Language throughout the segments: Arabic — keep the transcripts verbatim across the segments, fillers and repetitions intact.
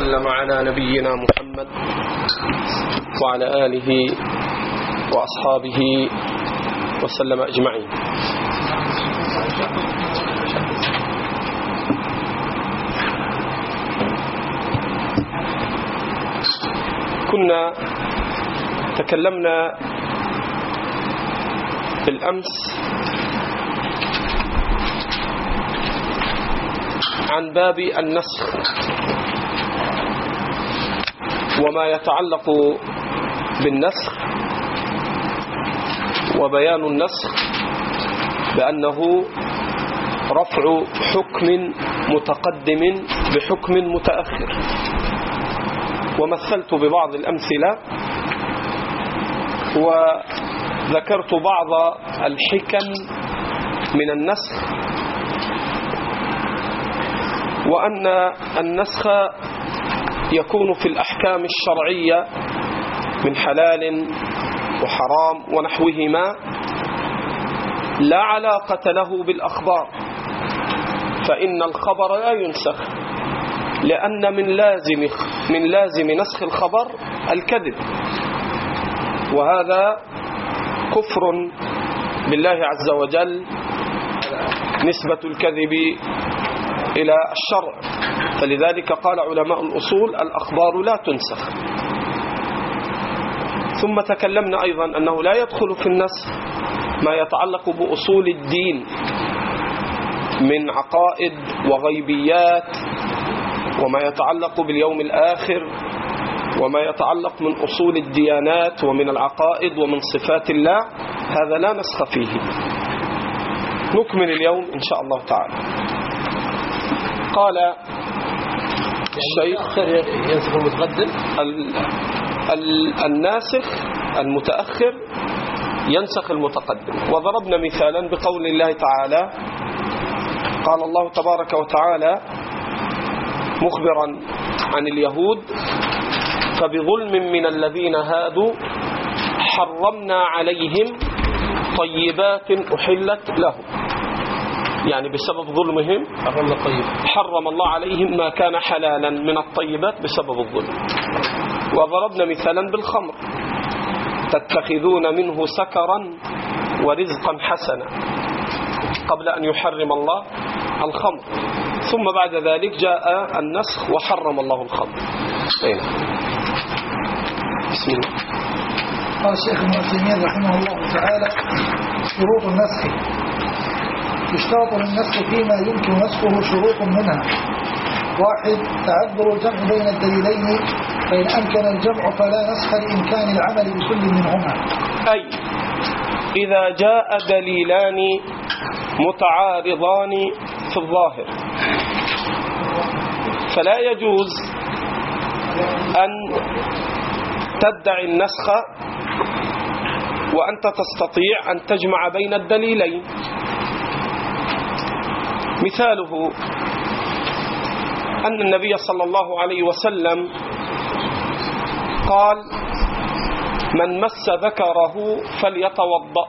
وسلم على نبينا محمد وعلى آله وأصحابه وسلم أجمعين. كنا تكلمنا بالأمس عن باب النسخ وما يتعلق بالنسخ، وبيان النسخ بأنه رفع حكم متقدم بحكم متأخر، ومثلت ببعض الأمثلة وذكرت بعض الحكم من النسخ، وأن النسخ يكون في الأحكام الشرعية من حلال وحرام ونحوهما لا علاقة له بالأخبار، فإن الخبر لا ينسخ، لأن من لازم من لازم نسخ الخبر الكذب، وهذا كفر بالله عز وجل نسبة الكذب إلى الشرع. فلذلك قال علماء الأصول الأخبار لا تنسخ. ثم تكلمنا أيضا أنه لا يدخل في النسخ ما يتعلق بأصول الدين من عقائد وغيبيات، وما يتعلق باليوم الآخر، وما يتعلق من أصول الديانات ومن العقائد ومن صفات الله، هذا لا نسخ فيه. نكمل اليوم إن شاء الله تعالى. قال الشيخ ينسخ المتقدم، الناسخ المتأخر ينسخ المتقدم. وضربنا مثالا بقول الله تعالى، قال الله تبارك وتعالى مخبرا عن اليهود: فبظلم من الذين هادوا حرمنا عليهم طيبات أحلت لهم، يعني بسبب ظلمهم حرم الله عليهم ما كان حلالا من الطيبات بسبب الظلم. وضربنا مثالا بالخمر: تتخذون منه سكرا ورزقا حسنا، قبل أن يحرم الله الخمر، ثم بعد ذلك جاء النسخ وحرم الله الخمر. أين؟ بسم الله. قال الشيخ ابن عثيمين رحمه الله تعالى: شروط النسخ. يشترط للنسخ فيما يمكن نسخه شروط منها: واحد، تعذر الجمع بين الدليلين، فإن أمكن الجمع فلا نسخ لإمكان العمل بكل منهما. أي إذا جاء دليلان متعارضان في الظاهر فلا يجوز أن تدعي النسخ وأنت تستطيع أن تجمع بين الدليلين. مثاله أن النبي صلى الله عليه وسلم قال: من مس ذكره فليتوضأ.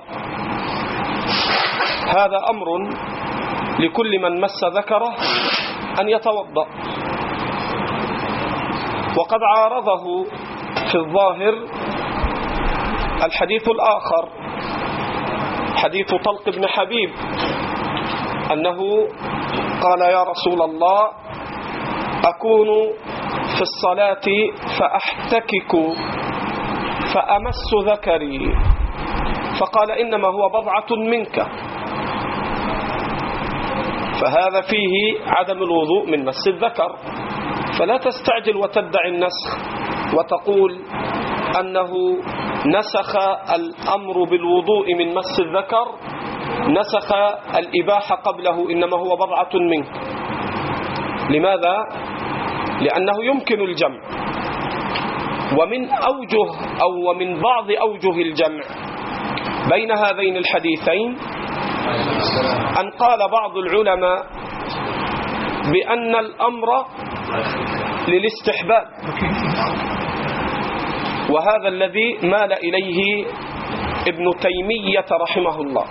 هذا أمر لكل من مس ذكره أن يتوضأ. وقد عارضه في الظاهر الحديث الآخر، حديث طلق بن حبيب، أنه قال: يا رسول الله، أكون في الصلاة فأحتكك فأمس ذكري، فقال: إنما هو بضعة منك. فهذا فيه عدم الوضوء من مس الذكر، فلا تستعجل وتدعي النسخ وتقول أنه نسخ الأمر بالوضوء من مس الذكر، نسخ الإباحة قبله، إنما هو بضعة منك. لماذا؟ لأنه يمكن الجمع، ومن أوجه أو ومن بعض أوجه الجمع بين هذين الحديثين أن قال بعض العلماء بأن الأمر للاستحباب، وهذا الذي مال إليه ابن تيمية رحمه الله.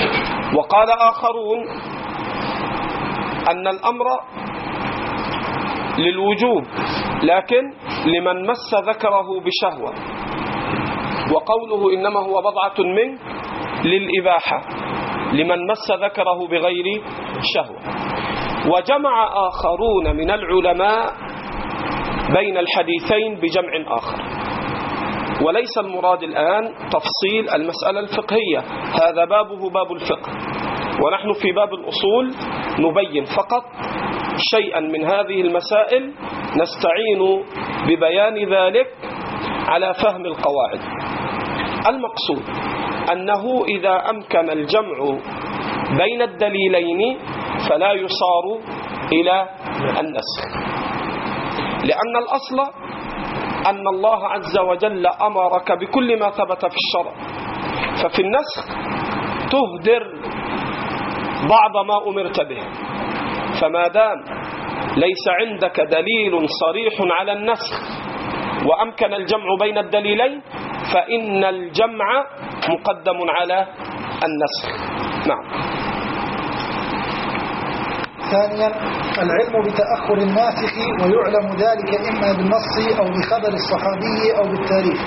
وقال آخرون أن الأمر للوجوب، لكن لمن مس ذكره بشهوة، وقوله إنما هو بضعة منه للإباحة لمن مس ذكره بغير شهوة. وجمع آخرون من العلماء بين الحديثين بجمع آخر، وليس المراد الآن تفصيل المسألة الفقهية، هذا بابه باب الفقه، ونحن في باب الأصول نبين فقط شيئا من هذه المسائل نستعين ببيان ذلك على فهم القواعد. المقصود أنه إذا أمكن الجمع بين الدليلين فلا يصار إلى النسخ، لأن الأصل أن الله عز وجل أمرك بكل ما ثبت في الشرع، ففي النسخ تهدر بعض ما أمرت به. فما دام ليس عندك دليل صريح على النسخ وأمكن الجمع بين الدليلين فإن الجمع مقدم على النسخ. نعم. ثانيا العلم بتأخر الناسخ، ويعلم ذلك إما بالنص أو بخبر الصحابي أو بالتاريخ.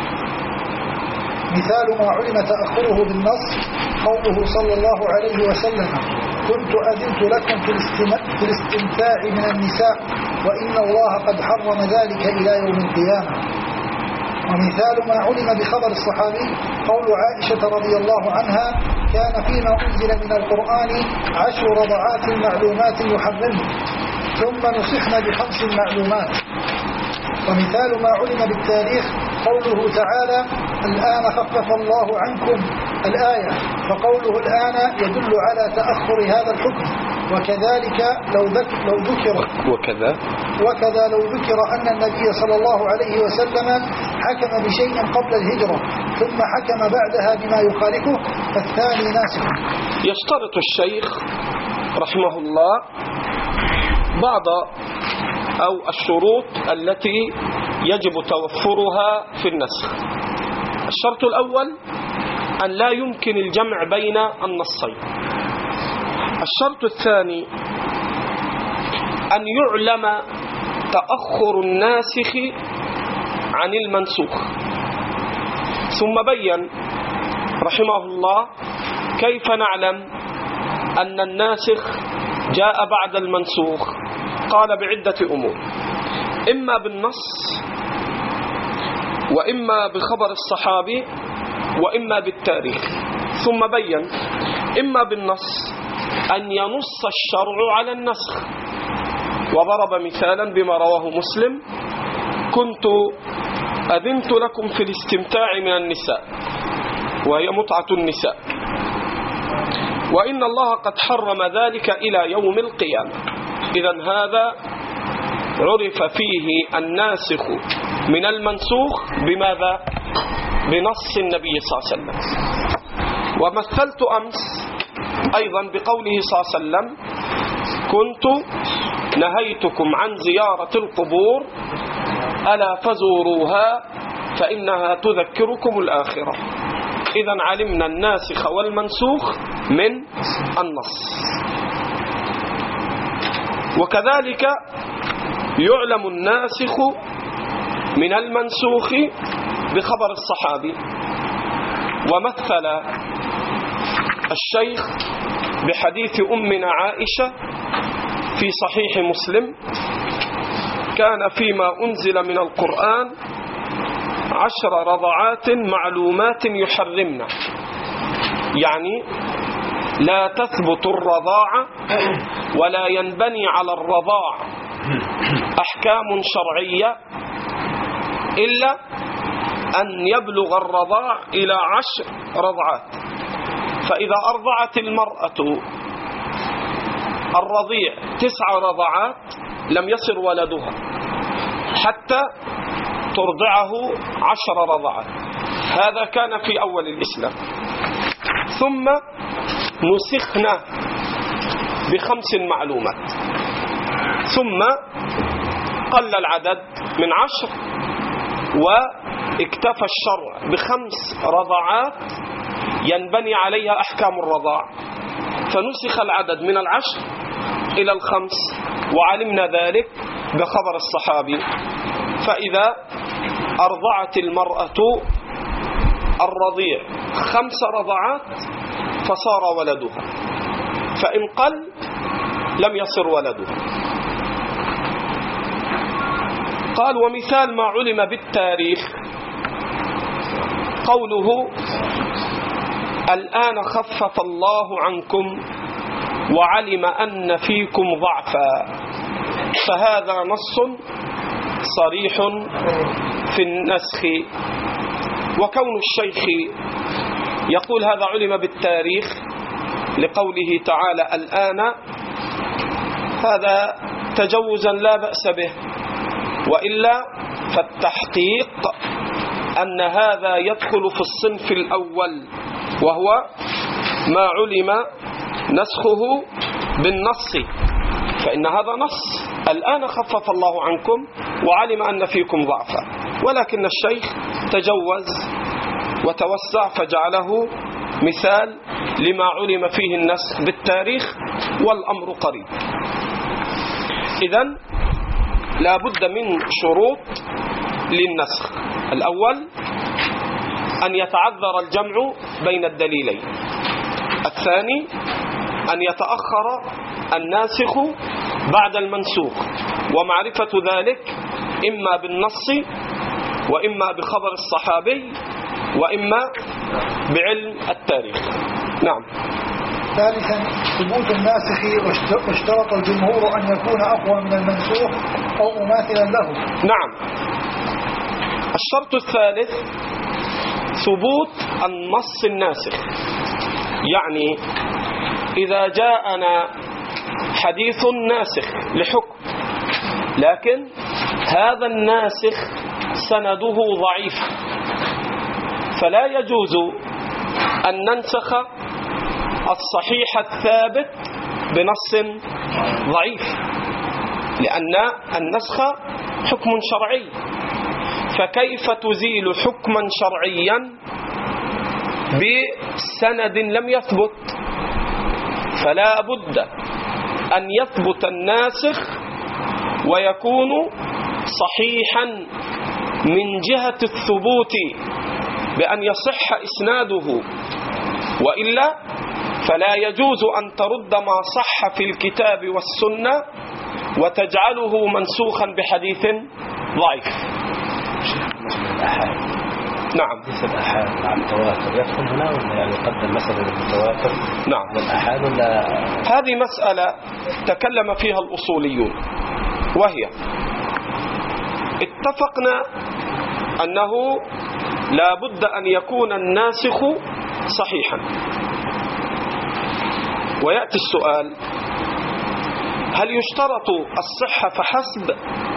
مثال ما علم تأخره بالنص قوله صلى الله عليه وسلم: كنت أذنت لكم في الاستمتاع من النساء وإن الله قد حرم ذلك إلى يوم القيامة. ومثال ما علم بخبر الصحابي قول عائشة رضي الله عنها: كان فيما أنزل من القرآن عشر رضعات معلومات يحرمن ثم نسخن بخمس معلومات. ومثال ما علم بالتاريخ قوله تعالى: الآن خفف الله عنكم الآية، فقوله الآن يدل على تأخر هذا الحكم. وكذلك لو ذكر, لو ذكر وكذا وكذا لو ذكر أن النبي صلى الله عليه وسلم حكم بشيء قبل الهجرة ثم حكم بعدها بما يخالفه فالثاني ناسخ. يشترط الشيخ رحمه الله بعض أو الشروط التي يجب توفرها في النسخ. الشرط الأول أن لا يمكن الجمع بين النصين. الشرط الثاني أن يعلم تأخر الناسخ عن المنسوخ. ثم بين رحمه الله كيف نعلم أن الناسخ جاء بعد المنسوخ. قال بعدة أمور: إما بالنص، وإما بخبر الصحابي، وإما بالتاريخ. ثم بين إما بالنص أن ينص الشرع على النسخ، وضرب مثالا بما رواه مسلم: كنت أذنت لكم في الاستمتاع من النساء، وهي متعة النساء، وإن الله قد حرم ذلك إلى يوم القيامة. إذن هذا عرف فيه الناسخ من المنسوخ بماذا؟ بنص النبي صلى الله عليه وسلم. ومثلت أمس أيضا بقوله صلى الله عليه وسلم: كنت نهيتكم عن زيارة القبور ألا فزوروها فإنها تذكركم الآخرة. إذن علمنا الناسخ والمنسوخ من النص. وكذلك يعلم الناسخ من المنسوخ بخبر الصحابي. ومثل الشيخ بحديث أمنا عائشة في صحيح مسلم: كان فيما أنزل من القرآن عشر رضعات معلومات يحرمنا، يعني لا تثبت الرضاعة ولا ينبني على الرضاع أحكام شرعية إلا أن يبلغ الرضاع إلى عشر رضعات. فإذا أرضعت المرأة الرضيع تسع رضعات لم يصر ولدها حتى ترضعه عشر رضعات. هذا كان في أول الإسلام. ثم نسخنا بخمس معلومات، ثم قل العدد من عشر واكتفى الشرع بخمس رضعات ينبني عليها أحكام الرضاع، فنسخ العدد من العشر إلى الخمس. وعلمنا ذلك بخبر الصحابي. فإذا أرضعت المرأة الرضيع خمس رضعات فصار ولدها، فإن قل لم يصر ولدها. قال: ومثال ما علم بالتاريخ قوله: الآن خفف الله عنكم وعلم أن فيكم ضعفا، فهذا نص صريح في النسخ. وكون الشيخ يقول هذا علم بالتاريخ لقوله تعالى الآن، هذا تجوزا لا بأس به، وإلا فالتحقيق أن هذا يدخل في الصنف الأول، وهو ما علم نسخه بالنص، فإن هذا نص: الآن خفف الله عنكم وعلم أن فيكم ضعفا. ولكن الشيخ تجوز وتوسع فجعله مثال لما علم فيه النسخ بالتاريخ، والأمر قريب. إذن لا بد من شروط للنسخ. الأول أن يتعذر الجمع بين الدليلين. الثاني أن يتأخر الناسخ بعد المنسوخ، ومعرفة ذلك إما بالنص وإما بخبر الصحابي وإما بعلم التاريخ. نعم. ثالثا ثبوت الناسخ، واشترط الجمهور أن يكون أقوى من المنسوخ أو مماثلا له. نعم. الشرط الثالث ثبوت النص الناسخ، يعني إذا جاءنا حديث ناسخ لحكم، لكن هذا الناسخ سنده ضعيف، فلا يجوز أن ننسخ الصحيح الثابت بنص ضعيف، لأن النسخ حكم شرعي، فكيف تزيل حكما شرعيا بسند لم يثبت؟ فلا بد أن يثبت الناسخ ويكون صحيحا من جهة الثبوت بأن يصح إسناده، وإلا فلا يجوز أن ترد ما صح في الكتاب والسنة وتجعله منسوخا بحديث ضعيف. نعم. حديث الأحاد مع التواتر يدخل هنا ولا يعني يقدم مثلا المتواتر؟ نعم. والأحاد ولا؟ هذه مسألة تكلم فيها الأصوليون، وهي اتفقنا أنه لا بد أن يكون الناسخ صحيحا. ويأتي السؤال: هل يشترط الصحة فحسب،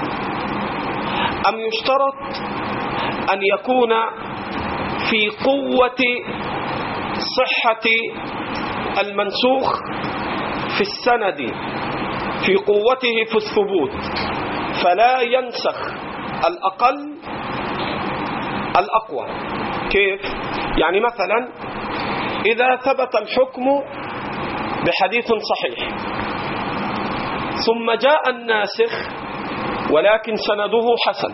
أم يشترط أن يكون في قوة صحة المنسوخ في السند، في قوته في الثبوت، فلا ينسخ الأقل الأقوى؟ كيف؟ يعني مثلا إذا ثبت الحكم بحديث صحيح ثم جاء الناسخ ولكن سنده حسن،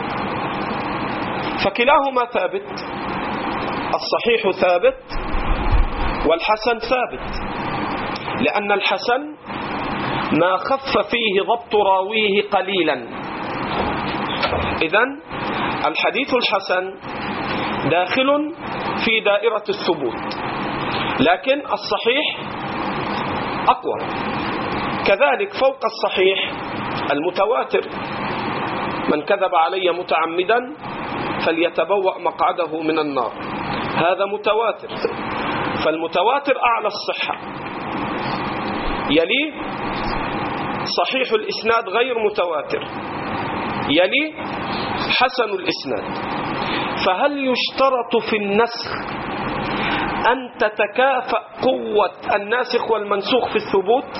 فكلاهما ثابت، الصحيح ثابت والحسن ثابت، لأن الحسن ما خف فيه ضبط راويه قليلا. إذن الحديث الحسن داخل في دائرة الثبوت، لكن الصحيح أقوى. كذلك فوق الصحيح المتواتر: من كذب علي متعمدا فليتبوأ مقعده من النار، هذا متواتر، فالمتواتر أعلى الصحة، يلي صحيح الإسناد غير متواتر، يلي حسن الإسناد. فهل يشترط في النسخ أن تتكافأ قوة الناسخ والمنسوخ في الثبوت؟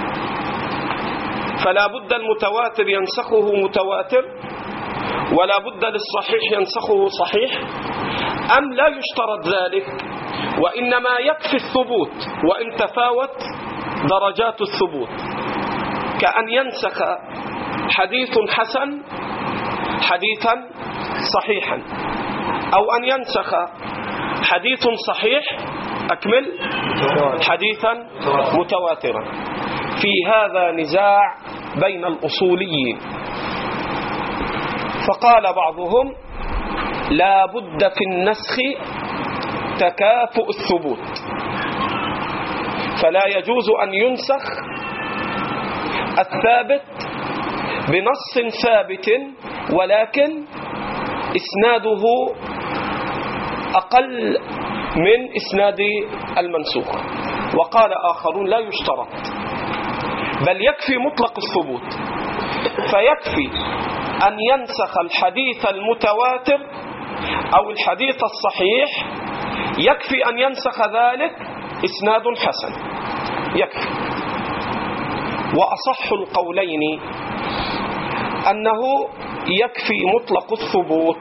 فلا بد المتواتر ينسخه متواتر، ولا بد للصحيح ينسخه صحيح، أم لا يشترط ذلك، وإنما يكفي الثبوت وإن تفاوت درجات الثبوت؟ كأن ينسخ حديث حسن حديثا صحيحا، أو أن ينسخ حديث صحيح أكمل حديثا متواترا. في هذا نزاع بين الأصوليين، فقال بعضهم لا بد في النسخ تكافؤ الثبوت، فلا يجوز أن ينسخ الثابت بنص ثابت ولكن إسناده أقل من إسناد المنسوخ. وقال آخرون لا يشترط، بل يكفي مطلق الثبوت، فيكفي أن ينسخ الحديث المتواتر أو الحديث الصحيح، يكفي أن ينسخ ذلك إسناد حسن يكفي. وأصح القولين أنه يكفي مطلق الثبوت،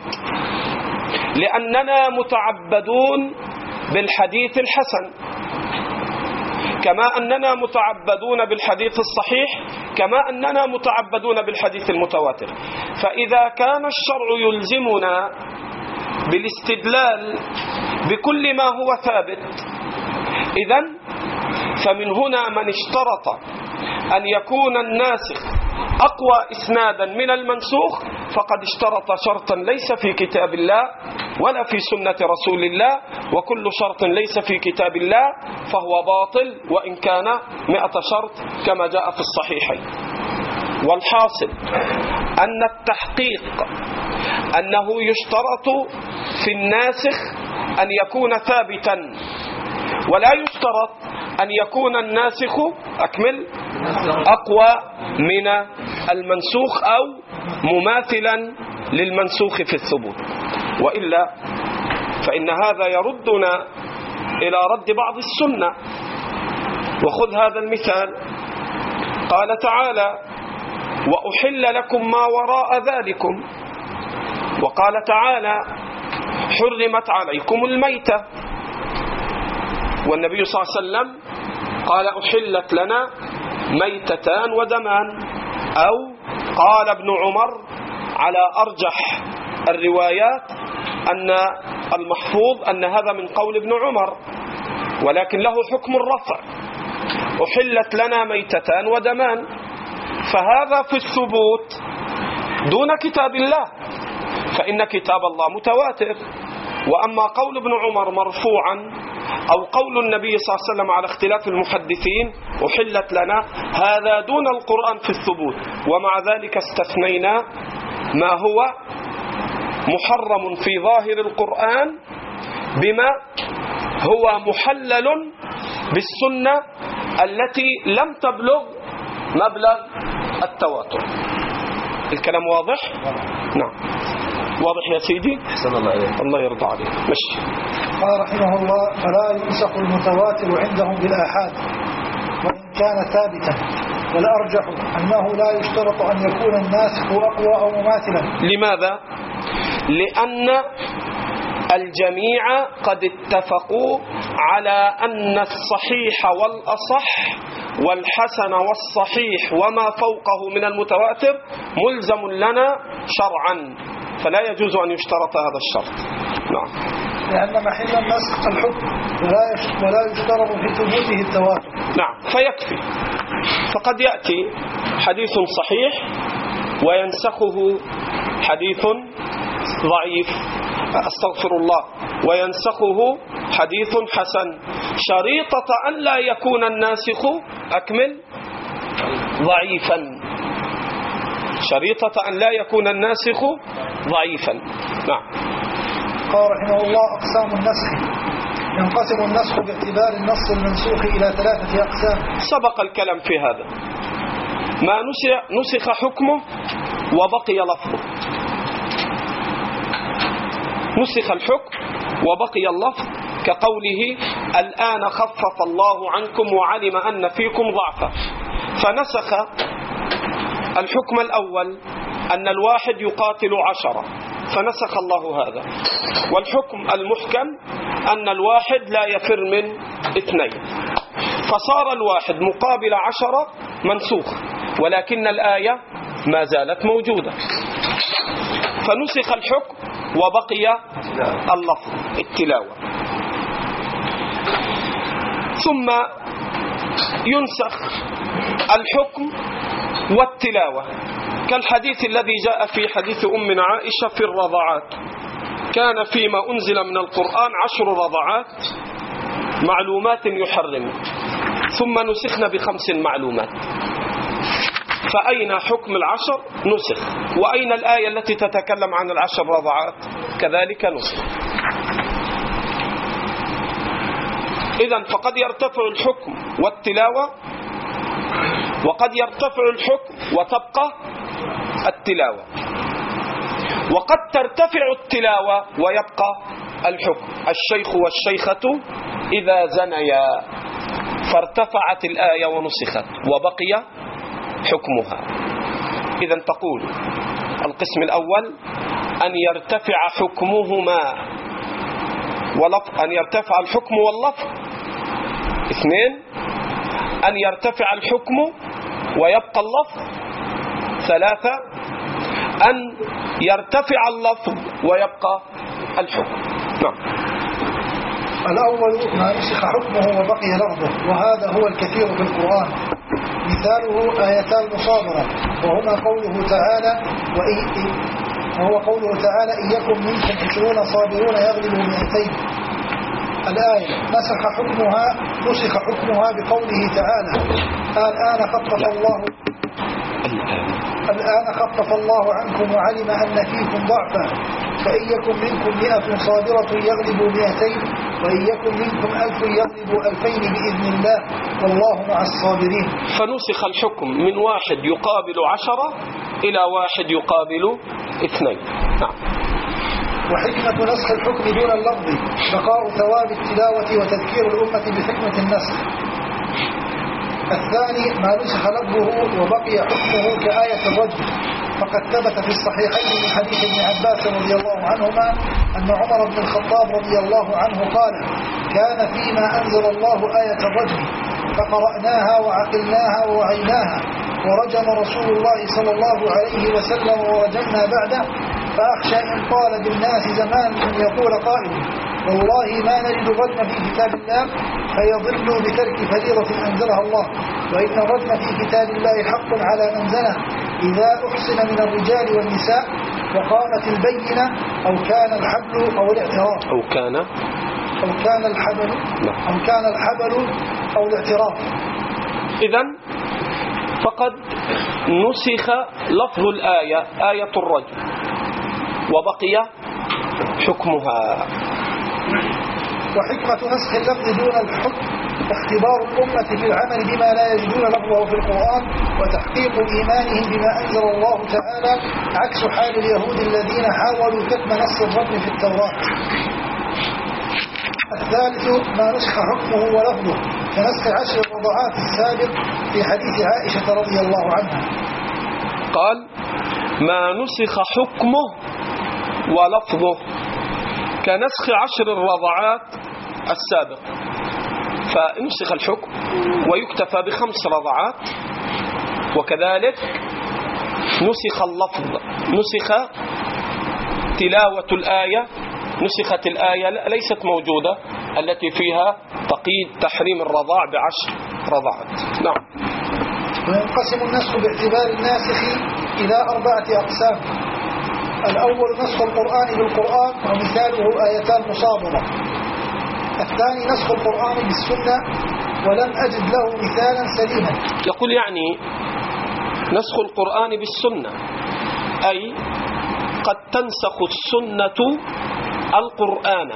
لأننا متعبدون بالحديث الحسن كما أننا متعبدون بالحديث الصحيح، كما أننا متعبدون بالحديث المتواتر. فإذا كان الشرع يلزمنا بالاستدلال بكل ما هو ثابت، إذن فمن هنا من اشترط أن يكون الناسخ أقوى إسنادا من المنسوخ فقد اشترط شرطا ليس في كتاب الله ولا في سنة رسول الله، وكل شرط ليس في كتاب الله فهو باطل وإن كان مئة شرط كما جاء في الصحيحين. والحاصل أن التحقيق أنه يشترط في الناسخ أن يكون ثابتا، ولا يشترط أن يكون الناسخ أكمل أقوى من المنسوخ أو مماثلا للمنسوخ في الثبوت، وإلا فإن هذا يردنا إلى رد بعض السنة. وخذ هذا المثال، قال تعالى وأحل لكم ما وراء ذلكم، وقال تعالى حرمت عليكم الميتة، والنبي صلى الله عليه وسلم قال أحلت لنا ميتتان ودمان، أو قال ابن عمر على أرجح الروايات أن المحفوظ أن هذا من قول ابن عمر، ولكن له حكم الرفع، أحلت لنا ميتتان ودمان، فهذا في الثبوت دون كتاب الله، فإن كتاب الله متواتر. وأما قول ابن عمر مرفوعا أو قول النبي صلى الله عليه وسلم على اختلاف المحدثين أحلت لنا، هذا دون القرآن في الثبوت، ومع ذلك استثنينا ما هو محرم في ظاهر القرآن بما هو محلل بالسنة التي لم تبلغ مبلغ التواتر. الكلام واضح؟ نعم واضح يا سيدي؟ أحسن الله عليك. الله يرضى عليك. مشي. قال رحمه الله فلا ينسخ المتواتر عندهم بالآحاد وإن كان ثابتا، والأرجح أنه لا يشترط أن يكون الناسخ أقوى أو مماثلا. لماذا؟ لأن الجميع قد اتفقوا على أن الصحيح والأصح والحسن والصحيح وما فوقه من المتواتر ملزم لنا شرعا، فلا يجوز أن يشترط هذا الشرط. نعم. لأن محل النسخ الحكم ولا يشترط في ثبوته التواتر. نعم، فيكفي. فقد يأتي حديث صحيح وينسخه حديث ضعيف، أستغفر الله، وينسخه حديث حسن، شريطة أن لا يكون الناسخ أكمل ضعيفا، شريطة أن لا يكون الناسخ ضعيفا. نعم. قال رحمه الله أقسام النسخ. ينقسم النسخ باعتبار النص المنسوخ إلى ثلاثة أقسام. سبق الكلام في هذا، ما نسخ حكمه وبقي لفظه، نسخ الحكم وبقي اللفظ، كقوله الآن خفف الله عنكم وعلم أن فيكم ضعفا، فنسخ الحكم الأول أن الواحد يقاتل عشرة، فنسخ الله هذا. والحكم المحكم أن الواحد لا يفر من اثنين، فصار الواحد مقابل عشرة منسوخ، ولكن الآية ما زالت موجودة، فنسخ الحكم وبقي اللفظ التلاوة. ثم ينسخ الحكم والتلاوة كالحديث الذي جاء في حديث أمنا عائشة في الرضعات: كان فيما أنزل من القرآن عشر رضعات معلومات يحرم، ثم نسخنا بخمس معلومات. فأين حكم العشر؟ نسخ. وأين الآية التي تتكلم عن العشر رضعات؟ كذلك نسخ. إذن فقد يرتفع الحكم والتلاوة، وقد يرتفع الحكم وتبقى التلاوة، وقد ترتفع التلاوة ويبقى الحكم. الشيخ والشيخة إذا زنيا، فارتفعت الآية ونسخت وبقي حكمها. إذن تقول القسم الأول أن يرتفع حكمهما ولفظ، أن يرتفع الحكم واللفظ. اثنين، أن يرتفع الحكم ويبقى اللفظ. ثلاثة، أن يرتفع اللفظ ويبقى الحكم. نعم. الأول ما نسخ حكمه وبقي لفظه، وهذا هو الكثير في القرآن. مثاله آيتان مصادرة، وهما قوله تعالى وإن وهو قوله تعالى إن يكن منكم عشرون صابرون يغلبوا مئتين. الآية نسخ حكمها نسخ حكمها بقوله تعالى الآن خفف الله الآن خفف الله عنكم وعلم أن فيكم ضعفا فإن يكن منكم مئة صابرة يغلبوا مئتين وإن يكن منكم ألف يغلبوا ألفين بإذن الله والله مع الصابرين. فنسخ الحكم من واحد يقابل عشرة إلى واحد يقابل اثنين. نعم. وحكمة نسخ الحكم دون اللفظ بقاء ثواب التلاوة وتذكير الأمة بحكمة النسخ. الثاني ما نسخ لفظه وبقي حكمه كآية الرجم، فقد ثبت في الصحيحين من حديث ابن عباس رضي الله عنهما أن عمر بن الخطاب رضي الله عنه قال كان فيما أنزل الله آية الرجم فقرأناها وعقلناها ووعيناها ورجم رسول الله صلى الله عليه وسلم ورجمنا بعده، فأخشى إن طال بالناس زمان أن يقول قائل والله ما نجد الرجم في كتاب الله فيضل بترك فريضة أنزلها الله، وإن الرجم في كتاب الله حق على من زنى إذا أحسن من الرجال والنساء وقامت البينة أو كان الحبل أو الاعتراف أو كان أو كان الحبل أو كان الحبل أو الاعتراف. إذن فقد نسخ لفظ الآية آية الرجم وبقي حكمها. وحكمة نسخ اللفظ دون الحكم اختبار الأمة في العمل بما لا يجدون لفظه في القرآن وتحقيق إيمانهم بما أنزل الله تعالى، عكس حال اليهود الذين حاولوا كتم نص الرجم في التوراة. الثالث ما نسخ حكمه ولفظه كنسخ عشر الرضعات السابق في حديث عائشة رضي الله عنها. قال ما نسخ حكمه ولفظه كنسخ عشر الرضعات السابق، فنسخ الحكم ويكتفى بخمس رضعات، وكذلك نسخ اللفظ، نسخ تلاوة الآية، نسخت الآية ليست موجودة التي فيها تقييد تحريم الرضاع بعشر رضعات. نعم. وينقسم النسخ باعتبار الناسخ إلى أربعة أقسام. الأول نسخ القرآن بالقرآن ومثاله آيتان مصادرة. الثاني نسخ القرآن بالسنة ولم أجد له مثالا سليما. يقول يعني نسخ القرآن بالسنة أي قد تنسخ السنة القرآن.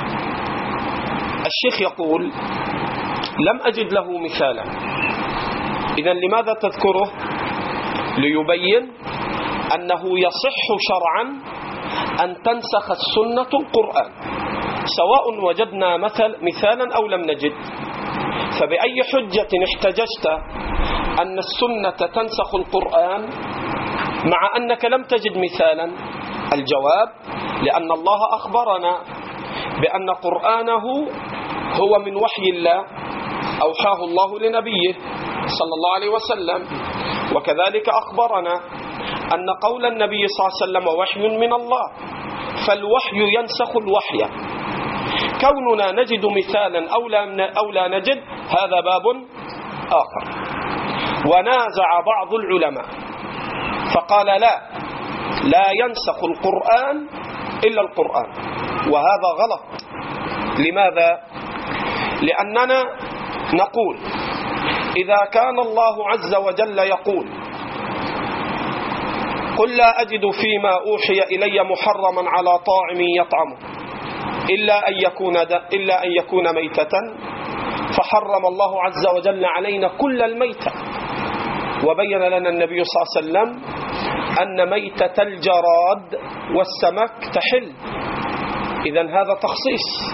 الشيخ يقول لم أجد له مثالا. إذن لماذا تذكره؟ ليبين أنه يصح شرعا أن تنسخ السنة القرآن سواء وجدنا مثل مثالا أو لم نجد. فبأي حجة احتججت أن السنة تنسخ القرآن مع أنك لم تجد مثالا؟ الجواب لأن الله أخبرنا بأن قرآنه هو من وحي الله أوحاه الله لنبيه صلى الله عليه وسلم، وكذلك أخبرنا أن قول النبي صلى الله عليه وسلم وحي من الله، فالوحي ينسخ الوحي. كوننا نجد مثالا أو لا نجد هذا باب آخر. ونازع بعض العلماء فقال لا لا ينسخ القرآن إلا القرآن، وهذا غلط. لماذا؟ لأننا نقول إذا كان الله عز وجل يقول قل لا أجد فيما أوحي إلي محرما على طاعم يطعمه إلا أن يكون إلا أن يكون ميتة، فحرم الله عز وجل علينا كل الميتة، وبين لنا النبي صلى الله عليه وسلم أن ميتة الجراد والسمك تحل. إذن هذا تخصيص.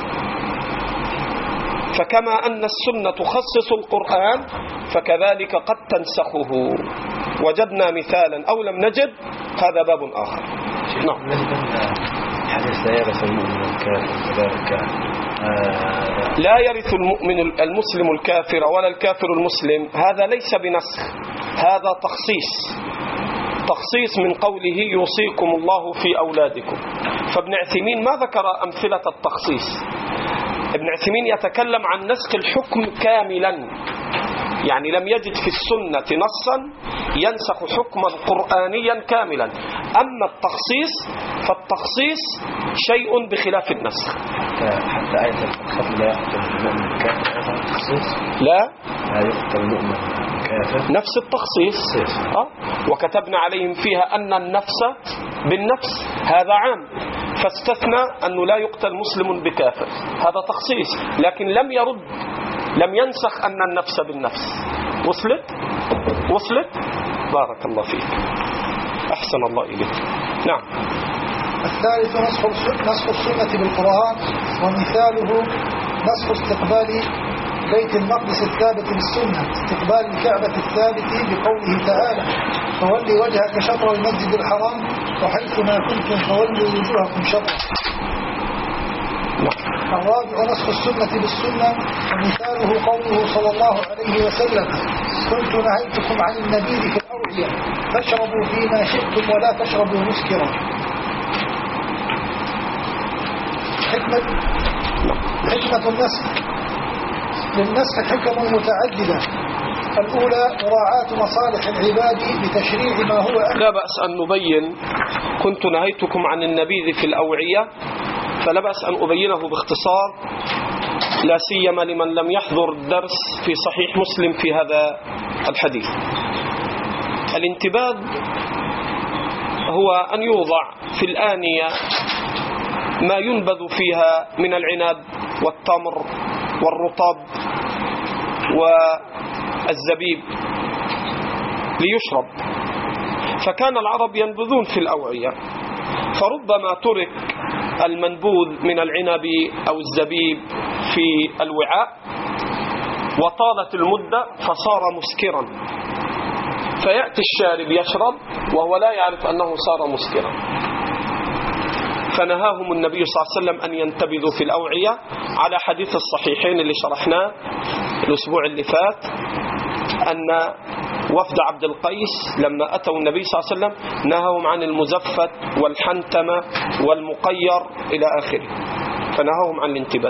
فكما أن السنة تخصص القرآن فكذلك قد تنسخه. وجدنا مثالا أو لم نجد هذا باب آخر. نعم. حديث لا يرث المؤمن الكافر كذلك لا يرث المؤمن المسلم الكافر ولا الكافر المسلم، هذا ليس بنسخ، هذا تخصيص. تخصيص من قوله يوصيكم الله في أولادكم. فابن عثيمين ما ذكر أمثلة التخصيص. ابن عثيمين يتكلم عن نسخ الحكم كاملا، يعني لم يجد في السنة نصا ينسخ حكما قرآنيا كاملا. أما التخصيص فالتخصيص شيء بخلاف النسخ. حتى آية الخطب لا يقتل المؤمن الكافر هذا التخصيص؟ لا لا يقتل المؤمن الكافر نفس التخصيص. أه؟ وكتبنا عليهم فيها أن النفس بالنفس هذا عام، فاستثنى أنه لا يقتل مسلم بكافر، هذا تخصيص. لكن لم يرد لم ينسخ أن النفس بالنفس. وصلت؟ وصلت؟ بارك الله فيك، أحسن الله إليك. نعم. الثالث نسخ السنة بالقرآن، ومثاله نسخ استقبال بيت المقدس الثابت بالسنة، استقبال الكعبة الثابت بقوله تعالى فولي وجهك شطر المسجد الحرام وحيث ما كنتم فولوا وجوهكم شطره. الرابع نسخ السنة بالسنة، ومثاله قوله صلى الله عليه وسلم كنت نهيتكم عن النبيذ في الأوعية فاشربوا فيما شئتم ولا تشربوا مسكرا. حكمة حكمة النسخ. للنسخ حكم متعددة. الأولى مراعاة مصالح العباد بتشريع ما هو أهل. لا بأس أن نبين كنت نهيتكم عن النبيذ في الأوعية، فلا بأس أن أبينه باختصار، لا سيما لمن لم يحضر الدرس في صحيح مسلم في هذا الحديث. الانتباذ هو أن يوضع في الآنية ما ينبذ فيها من العنب والتمر والرطب والزبيب ليشرب. فكان العرب ينبذون في الأوعية، فربما ترك المنبوذ من العنب أو الزبيب في الوعاء وطالت المدة فصار مسكرا، فيأتي الشارب يشرب وهو لا يعرف أنه صار مسكرا. فنهاهم النبي صلى الله عليه وسلم أن ينتبذوا في الأوعية على حديث الصحيحين اللي شرحناه الأسبوع اللي فات، أن وفد عبد القيس لما أتوا النبي صلى الله عليه وسلم نهاهم عن المزفت والحنتمة والمقير إلى آخره، فنهاهم عن الانتباه.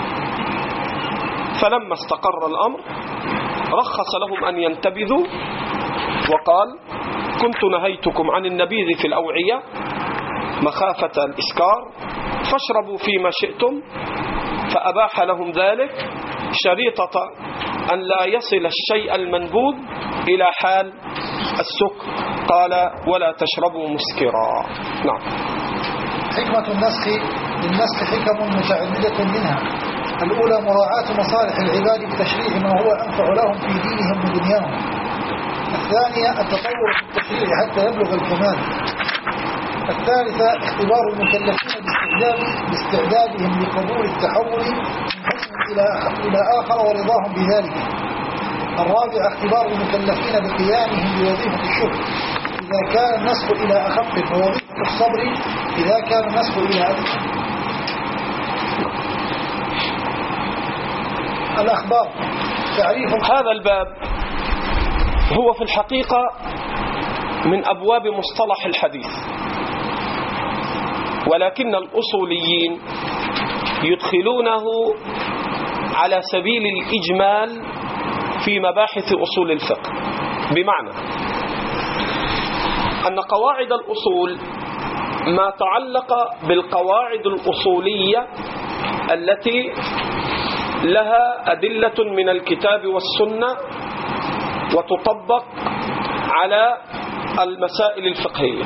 فلما استقر الأمر رخص لهم أن ينتبذوا وقال كنت نهيتكم عن النبيذ في الأوعية مخافة الإسكار فاشربوا فيما شئتم، فأباح لهم ذلك شريطة أن لا يصل الشيء المنبوذ إلى حال السكر، قال ولا تشربوا مسكرا. نعم. حكمة النسخ. للنسخ حكم متعددة منها. الأولى مراعاة مصالح العباد بتشريع ما هو أنفع لهم في دينهم ودنياهم. الثانية التطور في التشريع حتى يبلغ الكمال. الثالثة اختبار المكلفين باستعداد باستعدادهم لقبول التحول من حكم إلى إلى آخر ورضاهم بذلك. الرابعة اختبار المكلفين بقيامهم بوظيفة الشكر إذا كان النسخ إلى أخف، ووظيفة الصبر إذا كان النسخ إلى أدنى. الأخبار. تعريف هذا الباب هو في الحقيقة من أبواب مصطلح الحديث، ولكن الأصوليين يدخلونه على سبيل الإجمال في مباحث أصول الفقه، بمعنى أن قواعد الأصول ما تعلق بالقواعد الأصولية التي لها أدلة من الكتاب والسنة وتطبق على المسائل الفقهية.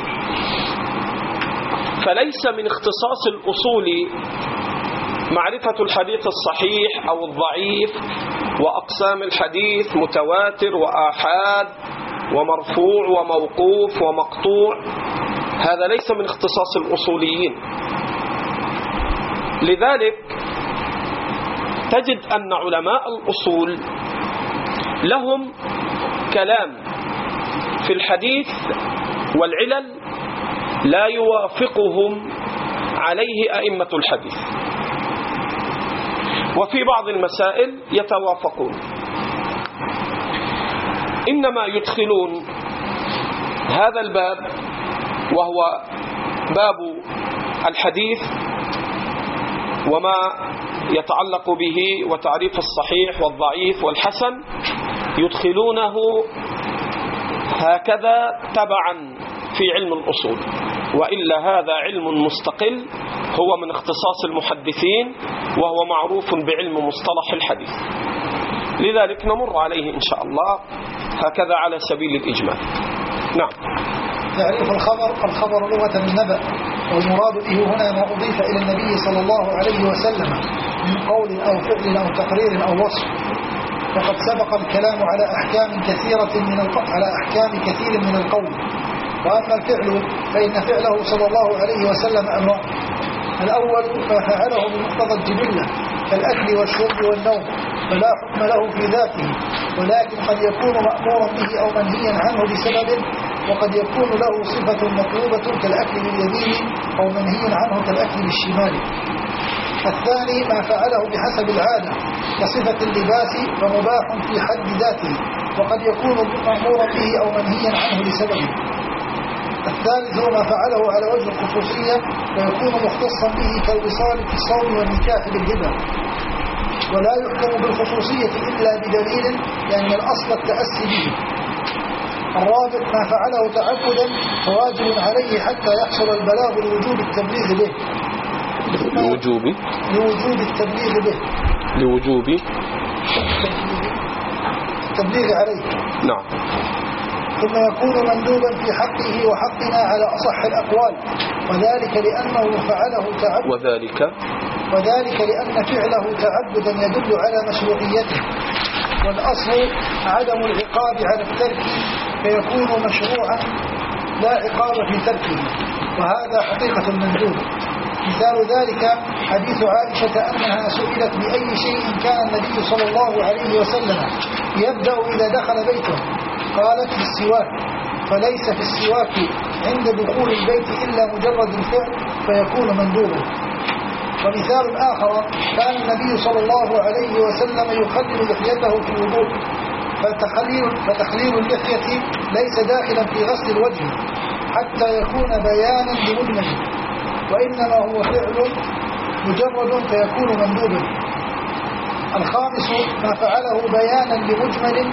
فليس من اختصاص الأصول معرفة الحديث الصحيح أو الضعيف وأقسام الحديث متواتر وآحاد ومرفوع وموقوف ومقطوع، هذا ليس من اختصاص الأصوليين. لذلك تجد أن علماء الأصول لهم كلام في الحديث والعلل لا يوافقهم عليه أئمة الحديث، وفي بعض المسائل يتوافقون، إنما يدخلون هذا الباب وهو باب الحديث وما يتعلق به وتعريف الصحيح والضعيف والحسن، يدخلونه هكذا تبعا في علم الأصول، وإلا هذا علم مستقل هو من اختصاص المحدثين وهو معروف بعلم مصطلح الحديث. لذلك نمر عليه إن شاء الله هكذا على سبيل الإجمال. نعم. تعريف الخبر: الخبر لغة النبأ، والمراد به هنا ما أضيف إلى النبي صلى الله عليه وسلم من قول أو فعل أو تقرير أو وصف. وقد سبق الكلام على أحكام كثيرة من القول على أحكام كثير من القول. وأما الفعل فإن فعله صلى الله عليه وسلم أنواع: الأول ما فعله بمقتضى الجبلة كالأكل والشرب والنوم، فلا حكم له في ذاته، ولكن قد يكون مأمورا به أو منهيا عنه بسبب، وقد يكون له صفة مطلوبة كالأكل باليمين أو منهي عنه كالأكل بالشمال. الثاني ما فعله بحسب العادة كصفة اللباس فمباح في حد ذاته، وقد يكون مأمورا به أو منهيا عنه بسبب. الثالث ما فعله على وجه الخصوصية ويكون مختصا به كالوصال في الصوم والنكاح بالهبة، ولا يحكم بالخصوصية إلا بدليل، لأن الأصل التأسي به. الرابع ما فعله تعبدا فواجب عليه حتى يحصل البلاغ لوجوب التبليغ به لوجوب لوجوب التبليغ به لوجوب التبليغ عليه. نعم. ثم يكون مندوبا في حقه وحقنا على أصح الأقوال، وذلك لأنه فعله تعبدا وذلك وذلك لأن فعله تعبدا يدل على مشروعيته، والأصل عدم العقاب على الترك فيكون مشروعا لا عقاب في تركه، وهذا حقيقة المندوب. مثال ذلك حديث عائشة أنها سئلت بأي شيء كان النبي صلى الله عليه وسلم يبدأ إذا دخل بيته، قالت بالسواك، فليس في السواك عند دخول البيت إلا مجرد الفعل فيكون مندوبا. ومثال آخر كان النبي صلى الله عليه وسلم يخلل لحيته في الوضوء، فتخليل, فتخليل اللحية ليس داخلا في غسل الوجه حتى يكون بيانا لمجمل، وإنما هو فعل مجرد فيكون مندوبا. الخامس ما فعله بيانا لمجمل